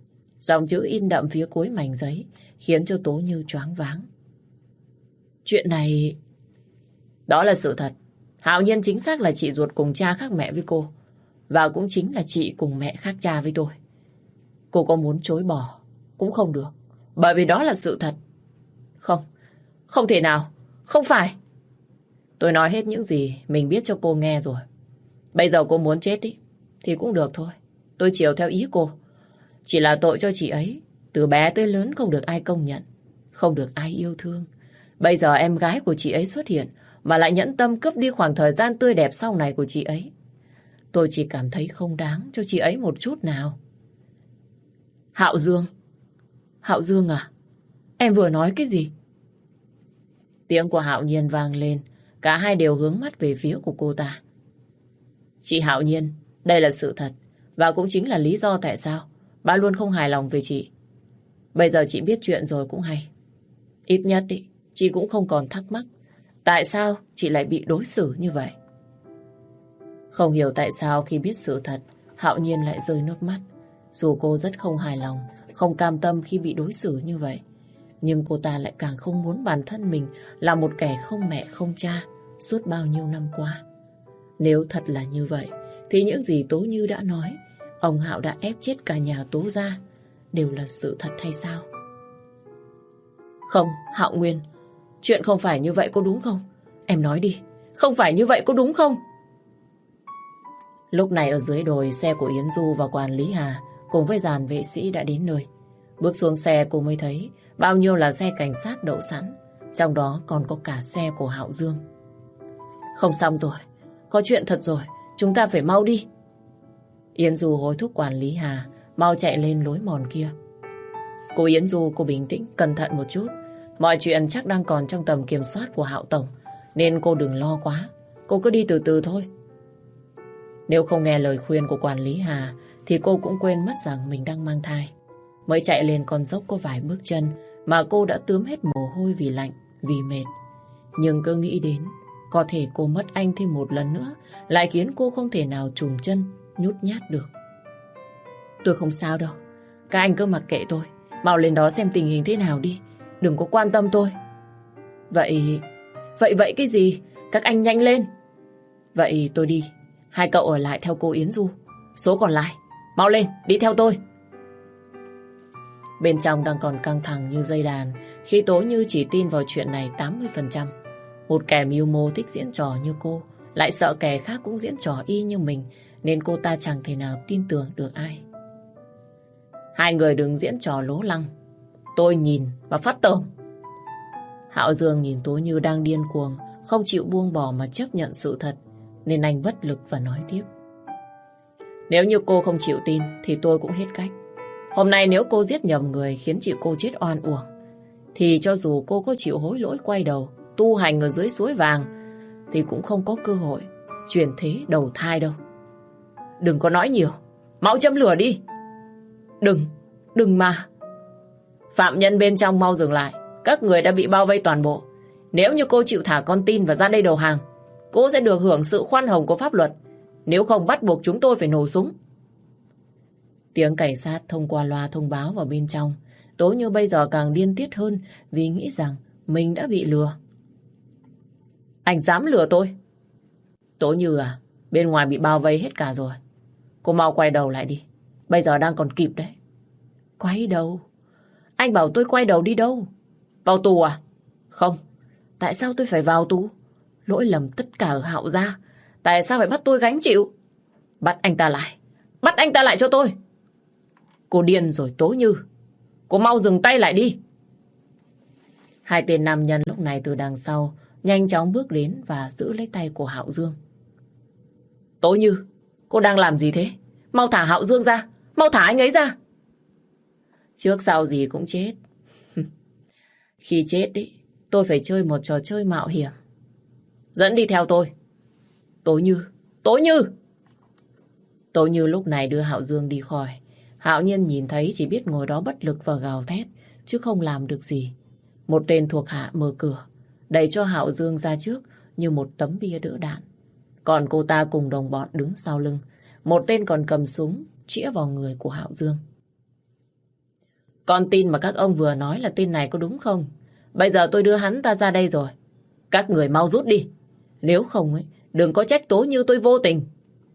Dòng chữ in đậm phía cuối mảnh giấy khiến cho Tố Như choáng váng. Chuyện này... Đó là sự thật. Hạo Nhiên chính xác là chị ruột cùng cha khác mẹ với cô. Và cũng chính là chị cùng mẹ khác cha với tôi. Cô có muốn chối bỏ cũng không được. Bởi vì đó là sự thật. Không, không thể nào. Không phải. Tôi nói hết những gì mình biết cho cô nghe rồi. Bây giờ cô muốn chết đi thì cũng được thôi. Tôi chiều theo ý cô. Chỉ là tội cho chị ấy. Từ bé tới lớn không được ai công nhận, không được ai yêu thương. Bây giờ em gái của chị ấy xuất hiện mà lại nhẫn tâm cướp đi khoảng thời gian tươi đẹp sau này của chị ấy. Tôi chỉ cảm thấy không đáng cho chị ấy một chút nào. Hạo Dương. Hạo Dương à? Em vừa nói cái gì? Tiếng của Hạo Nhiên vang lên. Cả hai đều hướng mắt về phía của cô ta. Chị Hạo Nhiên, đây là sự thật. Và cũng chính là lý do tại sao ba luôn không hài lòng về chị. Bây giờ chị biết chuyện rồi cũng hay. Ít nhất ý, chị cũng không còn thắc mắc tại sao chị lại bị đối xử như vậy. Không hiểu tại sao khi biết sự thật, Hạo Nhiên lại rơi nước mắt. Dù cô rất không hài lòng, không cam tâm khi bị đối xử như vậy, nhưng cô ta lại càng không muốn bản thân mình là một kẻ không mẹ không cha suốt bao nhiêu năm qua. Nếu thật là như vậy, thì những gì Tố Như đã nói, ông Hạo đã ép chết cả nhà Tố ra, đều là sự thật hay sao? Không, Hạo Nguyên, chuyện không phải như vậy có đúng không? Em nói đi, không phải như vậy có đúng không? Lúc này ở dưới đồi, xe của Yến Du và quản lý Hà cùng với dàn vệ sĩ đã đến nơi. Bước xuống xe cô mới thấy bao nhiêu là xe cảnh sát đậu sẵn, trong đó còn có cả xe của Hạo Dương. Không xong rồi, có chuyện thật rồi, chúng ta phải mau đi. Yến Du hối thúc quản lý Hà mau chạy lên lối mòn kia. Cô Yến Du, cô bình tĩnh, cẩn thận một chút. Mọi chuyện chắc đang còn trong tầm kiểm soát của Hạo Tổng, nên cô đừng lo quá. Cô cứ đi từ từ thôi. Nếu không nghe lời khuyên của quản lý Hà thì cô cũng quên mất rằng mình đang mang thai. Mới chạy lên con dốc có vài bước chân mà cô đã tướm hết mồ hôi vì lạnh, vì mệt. Nhưng cứ nghĩ đến có thể cô mất anh thêm một lần nữa lại khiến cô không thể nào trùm chân, nhút nhát được. Tôi không sao đâu. Các anh cứ mặc kệ tôi. Mau lên đó xem tình hình thế nào đi. Đừng có quan tâm tôi. Vậy... Vậy vậy cái gì? Các anh nhanh lên. Vậy tôi đi. Hai cậu ở lại theo cô Yến Du. Số còn lại, mau lên, đi theo tôi. Bên trong đang còn căng thẳng như dây đàn khi Tố Như chỉ tin vào chuyện này tám mươi phần trăm. Một kẻ mưu mô thích diễn trò như cô lại sợ kẻ khác cũng diễn trò y như mình, nên cô ta chẳng thể nào tin tưởng được ai. Hai người đừng diễn trò lố lăng. Tôi nhìn và phát tởm. Hạo Dương nhìn Tố Như đang điên cuồng, không chịu buông bỏ mà chấp nhận sự thật, nên anh bất lực và nói tiếp. Nếu như cô không chịu tin thì tôi cũng hết cách. Hôm nay nếu cô giết nhầm người khiến chị cô chết oan uổng, thì cho dù cô có chịu hối lỗi quay đầu tu hành ở dưới suối vàng thì cũng không có cơ hội chuyển thế đầu thai đâu. Đừng có nói nhiều, mau châm lửa đi. Đừng, đừng mà. Phạm nhân bên trong mau dừng lại. Các người đã bị bao vây toàn bộ. Nếu như cô chịu thả con tin và ra đây đầu hàng, cô sẽ được hưởng sự khoan hồng của pháp luật. Nếu không bắt buộc chúng tôi phải nổ súng. Tiếng cảnh sát thông qua loa thông báo vào bên trong. Tố Như bây giờ càng điên tiết hơn vì nghĩ rằng mình đã bị lừa. Anh dám lừa tôi? Tố Như à, bên ngoài bị bao vây hết cả rồi. Cô mau quay đầu lại đi. Bây giờ đang còn kịp đấy. Quay đầu? Anh bảo tôi quay đầu đi đâu? Vào tù à? Không. Tại sao tôi phải vào tù? Lỗi lầm tất cả ở Hạo gia. Tại sao phải bắt tôi gánh chịu? Bắt anh ta lại. Bắt anh ta lại cho tôi. Cô điên rồi Tố Như. Cô mau dừng tay lại đi. Hai tên nam nhân lúc này từ đằng sau nhanh chóng bước đến và giữ lấy tay của Hạo Dương. Tố Như, cô đang làm gì thế? Mau thả Hạo Dương ra. Mau thả anh ấy ra. Trước sau gì cũng chết. Khi chết ý, tôi phải chơi một trò chơi mạo hiểm. Dẫn đi theo tôi. Tố Như, Tố Như. Tố Như lúc này đưa Hạo Dương đi khỏi. Hạo Nhiên nhìn thấy chỉ biết ngồi đó bất lực và gào thét, chứ không làm được gì. Một tên thuộc hạ mở cửa, đẩy cho Hạo Dương ra trước như một tấm bia đỡ đạn. Còn cô ta cùng đồng bọn đứng sau lưng. Một tên còn cầm súng, chĩa vào người của Hạo Dương. Con tin mà các ông vừa nói là tin này có đúng không? Bây giờ tôi đưa hắn ta ra đây rồi. Các người mau rút đi. Nếu không ấy, đừng có trách Tố Như tôi vô tình.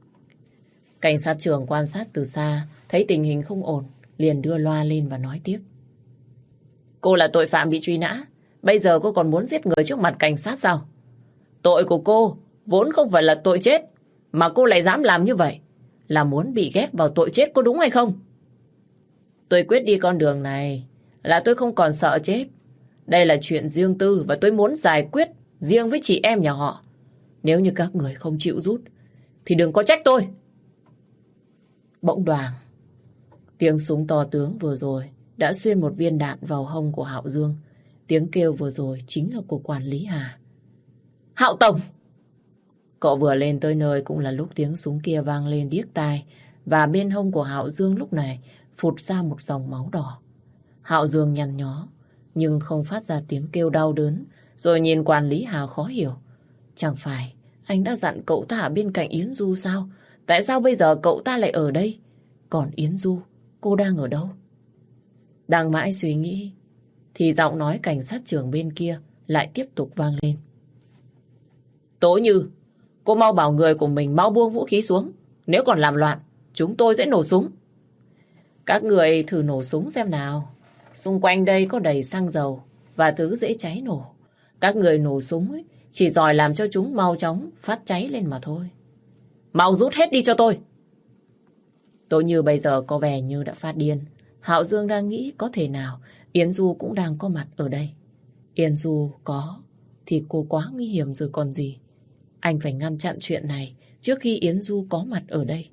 Cảnh sát trưởng quan sát từ xa, thấy tình hình không ổn, liền đưa loa lên và nói tiếp. Cô là tội phạm bị truy nã. Bây giờ cô còn muốn giết người trước mặt cảnh sát sao? Tội của cô vốn không phải là tội chết, mà cô lại dám làm như vậy là muốn bị ghép vào tội chết, có đúng hay không? Tôi quyết đi con đường này là tôi không còn sợ chết. Đây là chuyện riêng tư và tôi muốn giải quyết riêng với chị em nhà họ. Nếu như các người không chịu rút thì đừng có trách tôi. Bỗng đoàng, tiếng súng to tướng vừa rồi đã xuyên một viên đạn vào hông của Hạo Dương. Tiếng kêu vừa rồi chính là của quản lý Hà. Hạo Tổng! Cậu vừa lên tới nơi cũng là lúc tiếng súng kia vang lên điếc tai, và bên hông của Hạo Dương lúc này phụt ra một dòng máu đỏ. Hạo Dương nhăn nhó, nhưng không phát ra tiếng kêu đau đớn, rồi nhìn quản lý Hà khó hiểu. Chẳng phải anh đã dặn cậu ta ở bên cạnh Yến Du sao? Tại sao bây giờ cậu ta lại ở đây? Còn Yến Du, cô đang ở đâu? Đang mãi suy nghĩ, thì giọng nói cảnh sát trưởng bên kia lại tiếp tục vang lên. Tố Như, cô mau bảo người của mình mau buông vũ khí xuống. Nếu còn làm loạn, chúng tôi sẽ nổ súng. Các người thử nổ súng xem nào. Xung quanh đây có đầy xăng dầu và thứ dễ cháy nổ. Các người nổ súng ấy, chỉ giỏi làm cho chúng mau chóng phát cháy lên mà thôi. Mau rút hết đi cho tôi. Tố Như bây giờ có vẻ như đã phát điên. Hạo Dương đang nghĩ có thể nào Yến Du cũng đang có mặt ở đây. Yến Du có thì cô quá nguy hiểm rồi còn gì. Anh phải ngăn chặn chuyện này trước khi Yến Du có mặt ở đây.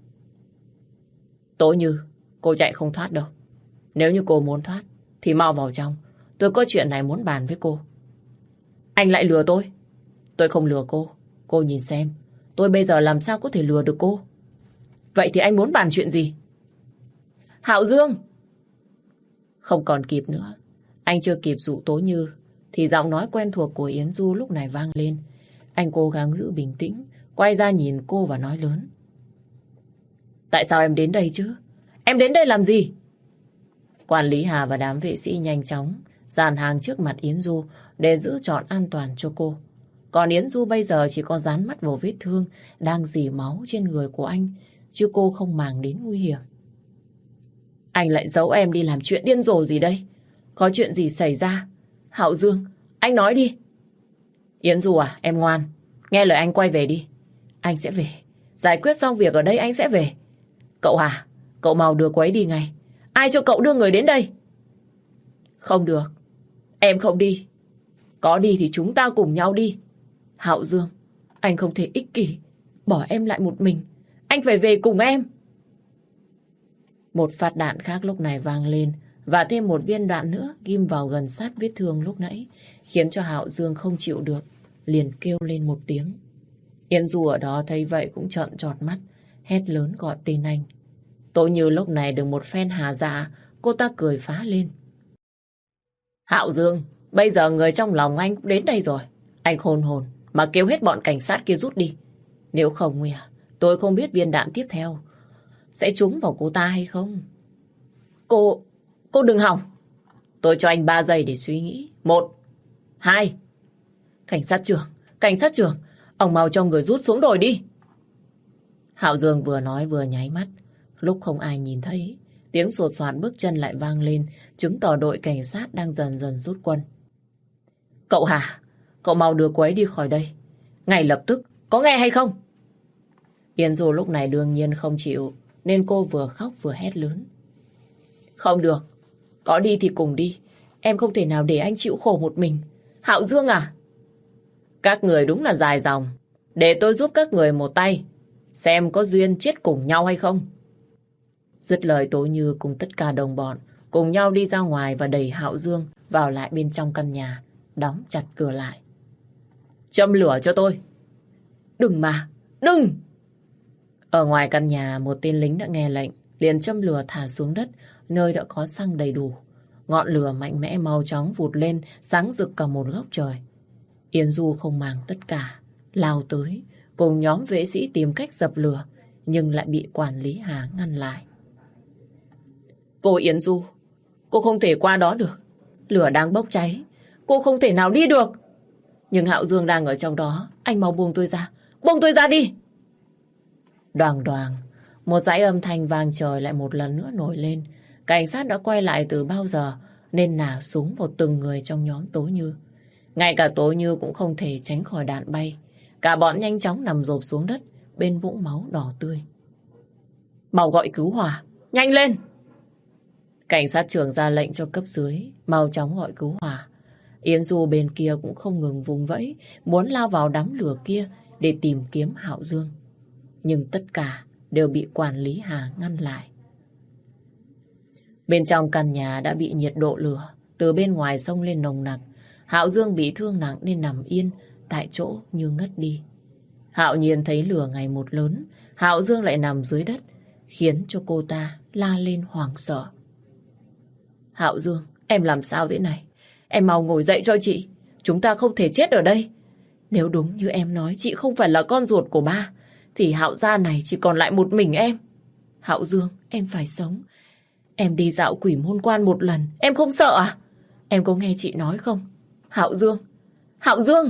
Tố Như, cô chạy không thoát đâu. Nếu như cô muốn thoát thì mau vào trong. Tôi có chuyện này muốn bàn với cô. Anh lại lừa tôi. Tôi không lừa cô. Cô nhìn xem, tôi bây giờ làm sao có thể lừa được cô. Vậy thì anh muốn bàn chuyện gì? Hạo Dương! Không còn kịp nữa. Anh chưa kịp dụ Tố Như thì giọng nói quen thuộc của Yến Du lúc này vang lên. Anh cố gắng giữ bình tĩnh, quay ra nhìn cô và nói lớn. Tại sao em đến đây chứ? Em đến đây làm gì? Quản lý Hà và đám vệ sĩ nhanh chóng dàn hàng trước mặt Yến Du để giữ trọn an toàn cho cô. Còn Yến Du bây giờ chỉ có dán mắt vào vết thương đang rỉ máu trên người của anh, chứ cô không màng đến nguy hiểm. Anh lại giấu em đi làm chuyện điên rồ gì đây? Có chuyện gì xảy ra? Hạo Dương, anh nói đi. Yến Du à, em ngoan. Nghe lời anh quay về đi. Anh sẽ về. Giải quyết xong việc ở đây anh sẽ về. Cậu Hà, cậu mau đưa cô ấy đi ngay. Ai cho cậu đưa người đến đây? Không được. Em không đi. Có đi thì chúng ta cùng nhau đi. Hạo Dương, anh không thể ích kỷ bỏ em lại một mình. Anh phải về cùng em. Một phát đạn khác lúc này vang lên, và thêm một viên đạn nữa ghim vào gần sát vết thương lúc nãy, khiến cho Hạo Dương không chịu được, liền kêu lên một tiếng. Yến Du ở đó thấy vậy cũng trợn trọt mắt, hét lớn gọi tên anh. Tố Như lúc này được một phen hà dạ, cô ta cười phá lên. Hạo Dương, bây giờ người trong lòng anh cũng đến đây rồi. Anh khôn hồn mà kêu hết bọn cảnh sát kia rút đi. Nếu không, à, tôi không biết viên đạn tiếp theo sẽ trúng vào cô ta hay không. Cô, cô đừng hỏng. Tôi cho anh ba giây để suy nghĩ. Một, hai. Cảnh sát trưởng, cảnh sát trưởng, ông mau cho người rút xuống đồi đi. Hạo Dương vừa nói vừa nháy mắt. Lúc không ai nhìn thấy, tiếng sột soạt bước chân lại vang lên, chứng tỏ đội cảnh sát đang dần dần rút quân. Cậu Hà, cậu mau đưa cô ấy đi khỏi đây. Ngay lập tức, có nghe hay không? Yến Du lúc này đương nhiên không chịu, nên cô vừa khóc vừa hét lớn. Không được, có đi thì cùng đi. Em không thể nào để anh chịu khổ một mình. Hạo Dương à? Các người đúng là dài dòng. Để tôi giúp các người một tay, xem có duyên chết cùng nhau hay không. Dứt lời, Tố Như cùng tất cả đồng bọn cùng nhau đi ra ngoài và đẩy Hạo Dương vào lại bên trong căn nhà, đóng chặt cửa lại. Châm lửa cho tôi. Đừng mà, đừng! Ở ngoài căn nhà, một tên lính đã nghe lệnh, liền châm lửa thả xuống đất, nơi đã có xăng đầy đủ. Ngọn lửa mạnh mẽ mau chóng vụt lên, sáng rực cả một góc trời. Yến Du không màng tất cả, lao tới, cùng nhóm vệ sĩ tìm cách dập lửa, nhưng lại bị quản lý Hà ngăn lại. Cô Yến Du, Cô không thể qua đó được. Lửa đang bốc cháy. Cô không thể nào đi được. Nhưng Hạo Dương đang ở trong đó. Anh mau buông tôi ra. Buông tôi ra đi. Đoàng đoàng. Một dãy âm thanh vang trời lại một lần nữa nổi lên. Cảnh sát đã quay lại từ bao giờ nên nả súng vào từng người trong nhóm Tố Như. Ngay cả Tố Như cũng không thể tránh khỏi đạn bay. Cả bọn nhanh chóng nằm rộp xuống đất bên vũng máu đỏ tươi. Mau gọi cứu hỏa. Nhanh lên. Cảnh sát trưởng ra lệnh cho cấp dưới mau chóng gọi cứu hỏa. Yến Du bên kia cũng không ngừng vùng vẫy, muốn lao vào đám lửa kia để tìm kiếm Hạo Dương. Nhưng tất cả đều bị quản lý Hà ngăn lại. Bên trong căn nhà đã bị nhiệt độ lửa từ bên ngoài xông lên nồng nặc. Hạo Dương bị thương nặng nên nằm yên tại chỗ như ngất đi. Hạo Nhiên thấy lửa ngày một lớn, Hạo Dương lại nằm dưới đất, khiến cho cô ta la lên hoảng sợ. Hạo Dương, em làm sao thế này? Em mau ngồi dậy cho chị. Chúng ta không thể chết ở đây. Nếu đúng như em nói chị không phải là con ruột của ba, thì Hạo gia này chỉ còn lại một mình em. Hạo Dương, em phải sống. Em đi dạo Quỷ Môn Quan một lần, em không sợ à? Em có nghe chị nói không? Hạo Dương, Hạo Dương!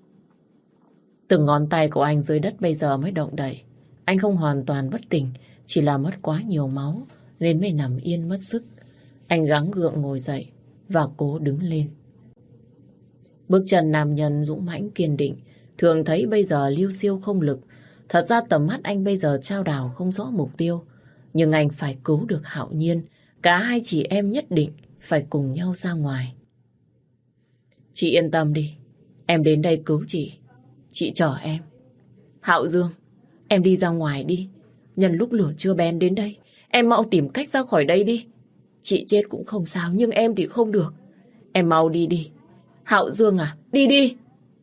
Từng ngón tay của anh dưới đất bây giờ mới động đậy. Anh không hoàn toàn bất tỉnh, chỉ là mất quá nhiều máu nên mới nằm yên mất sức. Anh gắng gượng ngồi dậy và cố đứng lên. Bước chân nam nhân dũng mãnh kiên định, thường thấy bây giờ liêu xiêu không lực. Thật ra tầm mắt anh bây giờ chao đảo không rõ mục tiêu. Nhưng anh phải cứu được Hạo Nhiên. Cả hai chị em nhất định phải cùng nhau ra ngoài. Chị yên tâm đi, em đến đây cứu chị. Chị chờ em. Hạo Dương, em đi ra ngoài đi. Nhân lúc lửa chưa bén đến đây, em mau tìm cách ra khỏi đây đi. Chị chết cũng không sao, nhưng em thì không được. Em mau đi đi. Hạo Dương à, đi đi.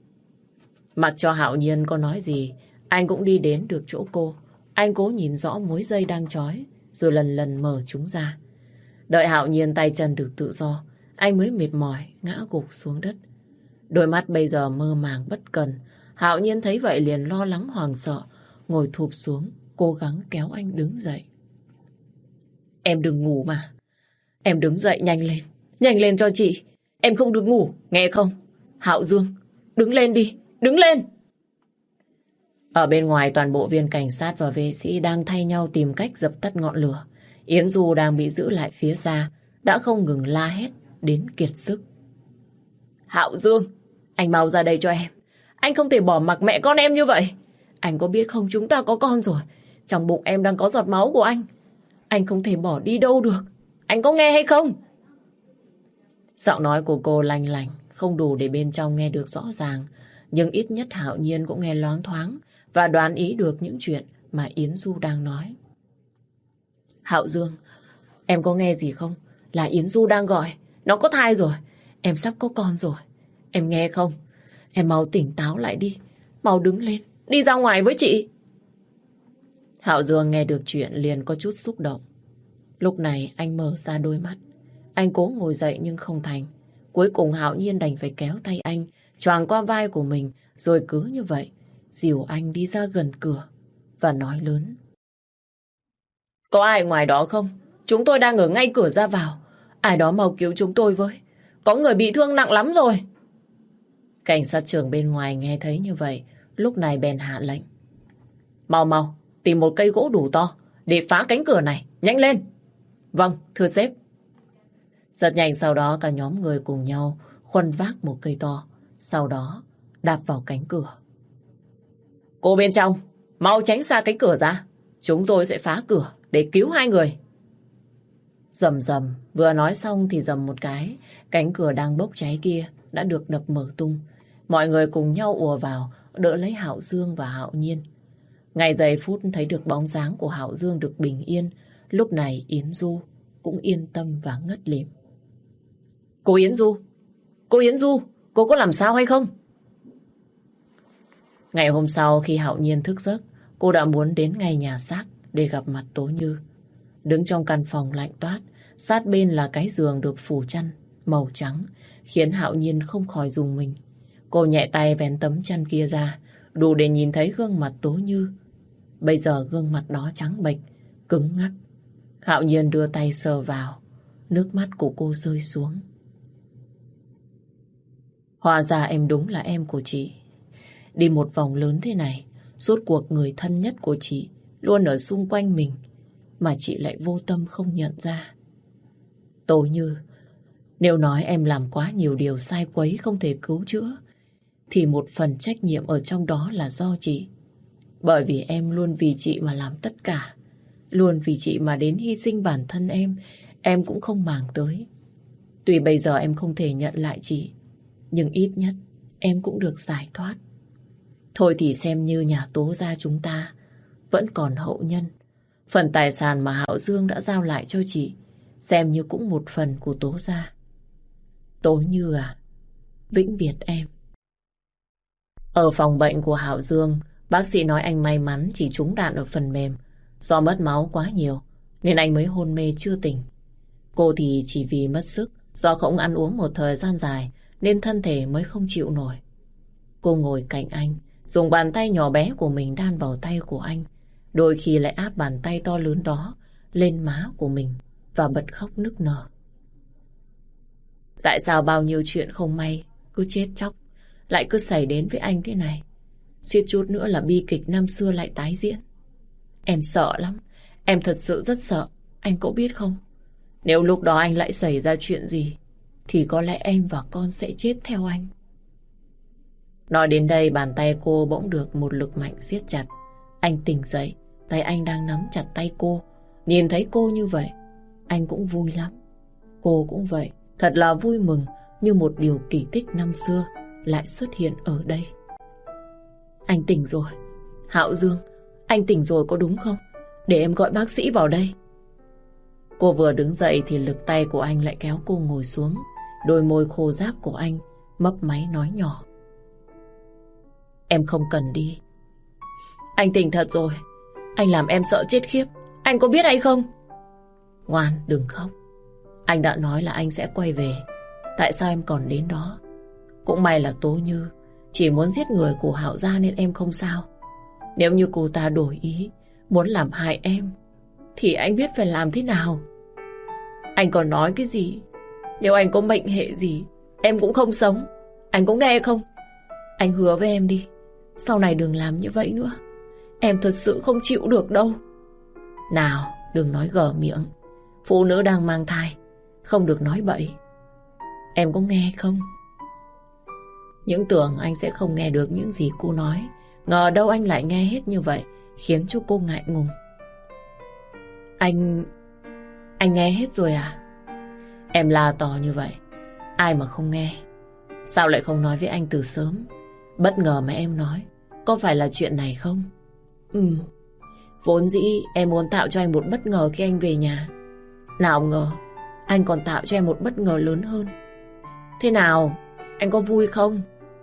Mặc cho Hạo Nhiên có nói gì, anh cũng đi đến được chỗ cô. Anh cố nhìn rõ mối dây đang trói, rồi lần lần mở chúng ra. Đợi Hạo Nhiên tay chân được tự do, anh mới mệt mỏi ngã gục xuống đất. Đôi mắt bây giờ mơ màng bất cần. Hạo Nhiên thấy vậy liền lo lắng hoảng sợ, ngồi thụp xuống, cố gắng kéo anh đứng dậy. Em đừng ngủ mà. Em đứng dậy nhanh lên, nhanh lên cho chị. Em không được ngủ, nghe không? Hạo Dương, đứng lên đi, đứng lên. Ở bên ngoài toàn bộ viên cảnh sát và vệ sĩ đang thay nhau tìm cách dập tắt ngọn lửa. Yến Du đang bị giữ lại phía xa, đã không ngừng la hét đến kiệt sức. Hạo Dương, anh mau ra đây cho em. Anh không thể bỏ mặc mẹ con em như vậy. Anh có biết không, chúng ta có con rồi. Trong bụng em đang có giọt máu của anh. Anh không thể bỏ đi đâu được. Anh có nghe hay không? Giọng nói của cô lanh lành, không đủ để bên trong nghe được rõ ràng. Nhưng ít nhất Hạo Nhiên cũng nghe loáng thoáng và đoán ý được những chuyện mà Yến Du đang nói. Hạo Dương, em có nghe gì không? Là Yến Du đang gọi. Nó có thai rồi. Em sắp có con rồi. Em nghe không? Em mau tỉnh táo lại đi. Mau đứng lên, đi ra ngoài với chị. Hạo Dương nghe được chuyện liền có chút xúc động. Lúc này anh mở ra đôi mắt. Anh cố ngồi dậy nhưng không thành. Cuối cùng Hạo Nhiên đành phải kéo tay anh, choàng qua vai của mình, rồi cứ như vậy dìu anh đi ra gần cửa và nói lớn. Có ai ngoài đó không? Chúng tôi đang ở ngay cửa ra vào. Ai đó mau cứu chúng tôi với. Có người bị thương nặng lắm rồi. Cảnh sát trưởng bên ngoài nghe thấy như vậy, lúc này bèn hạ lệnh. Mau mau, tìm một cây gỗ đủ to để phá cánh cửa này, nhanh lên. Vâng, thưa sếp. Rất nhanh sau đó cả nhóm người cùng nhau khuân vác một cây to, sau đó đạp vào cánh cửa. Cô bên trong, mau tránh xa cánh cửa ra. Chúng tôi sẽ phá cửa để cứu hai người. Rầm rầm, vừa nói xong thì rầm một cái, cánh cửa đang bốc cháy kia đã được đập mở tung. Mọi người cùng nhau ùa vào, đỡ lấy Hạo Dương và Hạo Nhiên. Ngay giây phút thấy được bóng dáng của Hạo Dương được bình yên, lúc này Yến Du cũng yên tâm và ngất lịm. Cô Yến Du, cô Yến Du, cô có làm sao hay không? Ngày hôm sau khi Hạo Nhiên thức giấc, cô đã muốn đến ngay nhà xác để gặp mặt Tố Như. Đứng trong căn phòng lạnh toát, sát bên là cái giường được phủ chăn màu trắng, khiến Hạo Nhiên không khỏi rùng mình. Cô nhẹ tay vén tấm chăn kia ra, đủ để nhìn thấy gương mặt Tố Như. Bây giờ gương mặt đó trắng bệch, cứng ngắc. Hạo Nhiên đưa tay sờ vào, nước mắt của cô rơi xuống. Hóa ra em đúng là em của chị. Đi một vòng lớn thế này, rốt cuộc người thân nhất của chị luôn ở xung quanh mình, mà chị lại vô tâm không nhận ra. Tố Như, nếu nói em làm quá nhiều điều sai quấy không thể cứu chữa, thì một phần trách nhiệm ở trong đó là do chị. Bởi vì em luôn vì chị mà làm tất cả. Luôn vì chị mà đến hy sinh bản thân em, em cũng không màng tới. Tuy bây giờ em không thể nhận lại chị, nhưng ít nhất em cũng được giải thoát. Thôi thì xem như nhà Tố gia chúng ta vẫn còn hậu nhân. Phần tài sản mà Hạo Dương đã giao lại cho chị, xem như cũng một phần của Tố gia. Tố Như à, vĩnh biệt em. Ở phòng bệnh của Hạo Dương, bác sĩ nói anh may mắn chỉ trúng đạn ở phần mềm. Do mất máu quá nhiều nên anh mới hôn mê chưa tỉnh. Cô thì chỉ vì mất sức, do không ăn uống một thời gian dài nên thân thể mới không chịu nổi. Cô ngồi cạnh anh, dùng bàn tay nhỏ bé của mình đan vào tay của anh, đôi khi lại áp bàn tay to lớn đó lên má của mình và bật khóc nức nở. Tại sao bao nhiêu chuyện không may cứ chết chóc lại cứ xảy đến với anh thế này? Suýt chút nữa là bi kịch năm xưa lại tái diễn. Em sợ lắm, em thật sự rất sợ, anh có biết không? Nếu lúc đó anh lại xảy ra chuyện gì thì có lẽ em và con sẽ chết theo anh. Nói đến đây, bàn tay cô bỗng được một lực mạnh siết chặt. Anh tỉnh dậy, tay anh đang nắm chặt tay cô. Nhìn thấy cô như vậy, anh cũng vui lắm. Cô cũng vậy, thật là vui mừng, như một điều kỳ tích năm xưa lại xuất hiện ở đây. Anh tỉnh rồi. Hạo Dương, anh tỉnh rồi có đúng không? Để em gọi bác sĩ vào đây. Cô vừa đứng dậy thì lực tay của anh lại kéo cô ngồi xuống. Đôi môi khô ráp của anh mấp máy nói nhỏ: Em không cần đi. Anh tỉnh thật rồi. Anh làm em sợ chết khiếp. Anh có biết hay không? Ngoan, đừng khóc. Anh đã nói là anh sẽ quay về. Tại sao em còn đến đó? Cũng may là Tố Như chỉ muốn giết người của Hạo gia nên em không sao. Nếu như cô ta đổi ý, muốn làm hại em, thì anh biết phải làm thế nào. Anh còn nói cái gì? Nếu anh có mệnh hệ gì, em cũng không sống. Anh có nghe không? Anh hứa với em đi, sau này đừng làm như vậy nữa. Em thật sự không chịu được đâu. Nào, đừng nói gở miệng. Phụ nữ đang mang thai không được nói bậy. Em có nghe không? Những tưởng anh sẽ không nghe được những gì cô nói, ngờ đâu anh lại nghe hết như vậy, khiến cho cô ngại ngùng. Anh... Anh nghe hết rồi à? Em la to như vậy, ai mà không nghe? Sao lại không nói với anh từ sớm? Bất ngờ mà em nói, có phải là chuyện này không? Ừ, vốn dĩ em muốn tạo cho anh một bất ngờ khi anh về nhà. Nào ngờ, anh còn tạo cho em một bất ngờ lớn hơn. Thế nào, anh có vui không?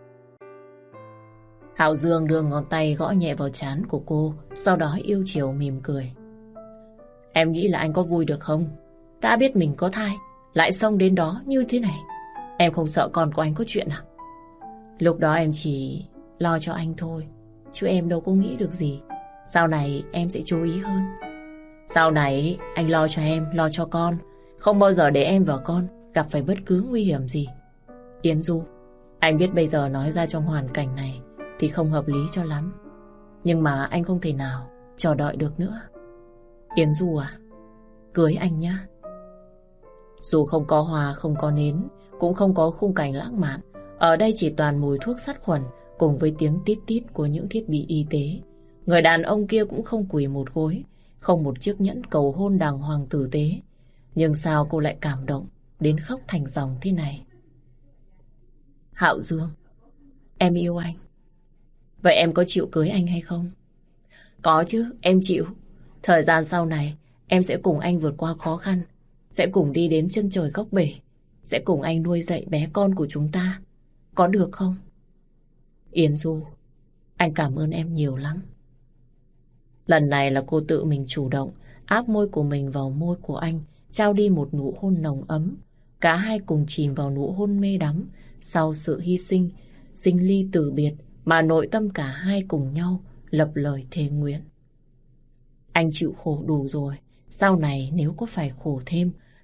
Hạo Dương đưa ngón tay gõ nhẹ vào trán của cô, sau đó yêu chiều mỉm cười. Em nghĩ là anh có vui được không? Đã biết mình có thai, lại xông đến đó như thế này. Em không sợ con của anh có chuyện à? Lúc đó em chỉ lo cho anh thôi, chứ em đâu có nghĩ được gì. Sau này em sẽ chú ý hơn. Sau này anh lo cho em, lo cho con, không bao giờ để em và con gặp phải bất cứ nguy hiểm gì. Yến Du, anh biết bây giờ nói ra trong hoàn cảnh này thì không hợp lý cho lắm, nhưng mà anh không thể nào chờ đợi được nữa. Yến Du à, cưới anh nhá. Dù không có hoa, không có nến, cũng không có khung cảnh lãng mạn, ở đây chỉ toàn mùi thuốc sát khuẩn cùng với tiếng tít tít của những thiết bị y tế. Người đàn ông kia cũng không quỳ một gối, không một chiếc nhẫn cầu hôn đàng hoàng tử tế. Nhưng sao cô lại cảm động đến khóc thành dòng thế này? Hạo Dương, em yêu anh. Vậy em có chịu cưới anh hay không? Có chứ, em chịu. Thời gian sau này em sẽ cùng anh vượt qua khó khăn, sẽ cùng đi đến chân trời góc bể, sẽ cùng anh nuôi dạy bé con của chúng ta. Có được không? Yến Du, anh cảm ơn em nhiều lắm. Lần này là cô tự mình chủ động áp môi của mình vào môi của anh, trao đi một nụ hôn nồng ấm. Cả hai cùng chìm vào nụ hôn mê đắm. Sau sự hy sinh, sinh ly từ biệt, mà nội tâm cả hai cùng nhau lập lời thề nguyện. Anh chịu khổ đủ rồi, sau này nếu có phải khổ thêm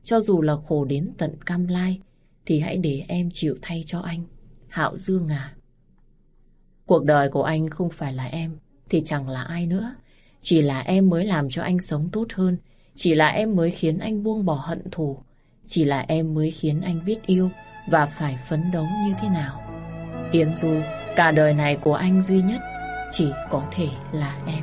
cho dù là khổ đến tận cam lai, thì hãy để em chịu thay cho anh, Hạo Dương à. Cuộc đời của anh không phải là em, thì chẳng là ai nữa. Chỉ là em mới làm cho anh sống tốt hơn. Chỉ là em mới khiến anh buông bỏ hận thù. Chỉ là em mới khiến anh biết yêu và phải phấn đấu như thế nào. Yến Du, cả đời này của anh duy nhất chỉ có thể là em.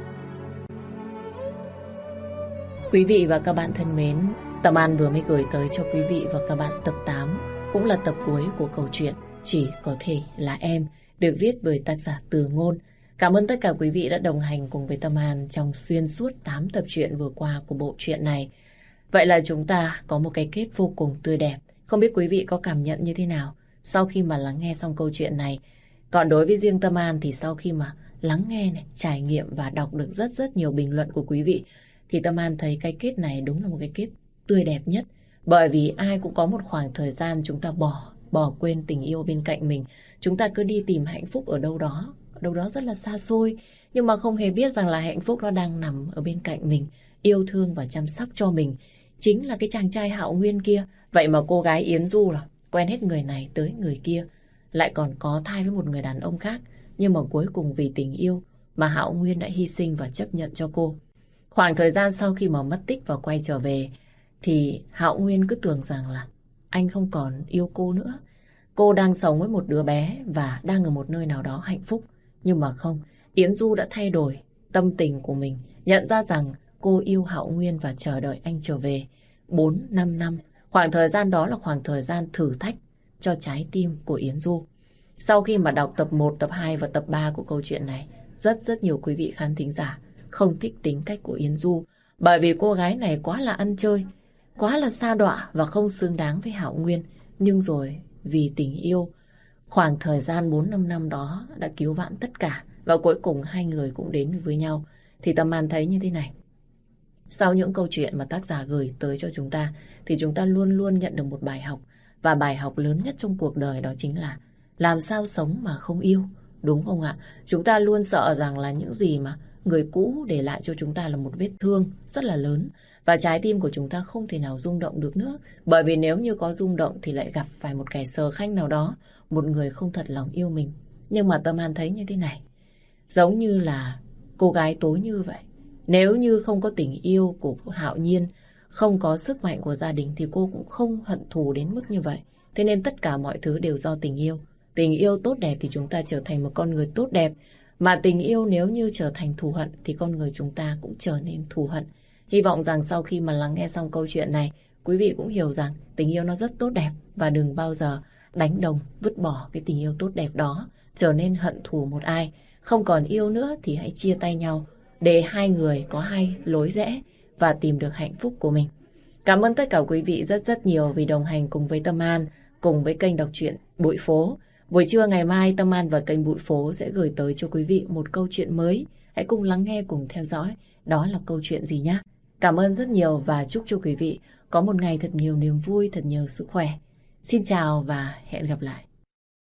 Quý vị và các bạn thân mến, Tâm An vừa mới gửi tới cho quý vị và các bạn tập tám, cũng là tập cuối của câu chuyện Chỉ Có Thể Là Em, được viết bởi tác giả Từ Ngôn. Cảm ơn tất cả quý vị đã đồng hành cùng với Tâm An trong xuyên suốt tám tập truyện vừa qua của bộ truyện này. Vậy là chúng ta có một cái kết vô cùng tươi đẹp. Không biết quý vị có cảm nhận như thế nào sau khi mà lắng nghe xong câu chuyện này. Còn đối với riêng Tâm An thì sau khi mà lắng nghe này, trải nghiệm và đọc được rất rất nhiều bình luận của quý vị, thì Tâm An thấy cái kết này đúng là một cái kết tươi đẹp nhất. Bởi vì ai cũng có một khoảng thời gian chúng ta bỏ, bỏ quên tình yêu bên cạnh mình. Chúng ta cứ đi tìm hạnh phúc ở đâu đó, ở đâu đó rất là xa xôi. Nhưng mà không hề biết rằng là hạnh phúc nó đang nằm ở bên cạnh mình, yêu thương và chăm sóc cho mình. Chính là cái chàng trai Hạo Nguyên kia. Vậy mà cô gái Yến Du là quen hết người này tới người kia, lại còn có thai với một người đàn ông khác. Nhưng mà cuối cùng vì tình yêu mà Hạo Nguyên đã hy sinh và chấp nhận cho cô. Khoảng thời gian sau khi mà mất tích và quay trở về, thì Hạo Nguyên cứ tưởng rằng là anh không còn yêu cô nữa. Cô đang sống với một đứa bé và đang ở một nơi nào đó hạnh phúc. Nhưng mà không, Yến Du đã thay đổi tâm tình của mình, nhận ra rằng cô yêu Hạo Nguyên và chờ đợi anh trở về. bốn năm năm, khoảng thời gian đó là khoảng thời gian thử thách cho trái tim của Yến Du. Sau khi mà đọc tập một, tập hai và tập ba của câu chuyện này, rất rất nhiều quý vị khán thính giả không thích tính cách của Yến Du. Bởi vì cô gái này quá là ăn chơi, quá là sa đọa và không xứng đáng với Hạo Nguyên. Nhưng rồi vì tình yêu, khoảng thời gian bốn năm năm đó đã cứu vãn tất cả. Và cuối cùng hai người cũng đến với nhau. Thì Tâm An thấy như thế này. Sau những câu chuyện mà tác giả gửi tới cho chúng ta, thì chúng ta luôn luôn nhận được một bài học. Và bài học lớn nhất trong cuộc đời đó chính là làm sao sống mà không yêu. Đúng không ạ? Chúng ta luôn sợ rằng là những gì mà người cũ để lại cho chúng ta là một vết thương rất là lớn. Và trái tim của chúng ta không thể nào rung động được nữa. Bởi vì nếu như có rung động thì lại gặp phải một kẻ sờ khanh nào đó, một người không thật lòng yêu mình. Nhưng mà Tâm An thấy như thế này. Giống như là cô gái Tố Như vậy. Nếu như không có tình yêu của Hạo Nhiên, không có sức mạnh của gia đình, thì cô cũng không hận thù đến mức như vậy. Thế nên tất cả mọi thứ đều do tình yêu. Tình yêu tốt đẹp thì chúng ta trở thành một con người tốt đẹp. Mà tình yêu nếu như trở thành thù hận thì con người chúng ta cũng trở nên thù hận. Hy vọng rằng sau khi mà lắng nghe xong câu chuyện này, quý vị cũng hiểu rằng tình yêu nó rất tốt đẹp. Và đừng bao giờ đánh đồng, vứt bỏ cái tình yêu tốt đẹp đó, trở nên hận thù một ai. Không còn yêu nữa thì hãy chia tay nhau, để hai người có hai lối rẽ và tìm được hạnh phúc của mình. Cảm ơn tất cả quý vị rất rất nhiều vì đồng hành cùng với Tâm An, cùng với kênh đọc truyện Bụi Phố. Buổi trưa ngày mai, Tâm An và kênh Bụi Phố sẽ gửi tới cho quý vị một câu chuyện mới. Hãy cùng lắng nghe, cùng theo dõi. Đó là câu chuyện gì nhé? Cảm ơn rất nhiều và chúc cho quý vị có một ngày thật nhiều niềm vui, thật nhiều sức khỏe. Xin chào và hẹn gặp lại.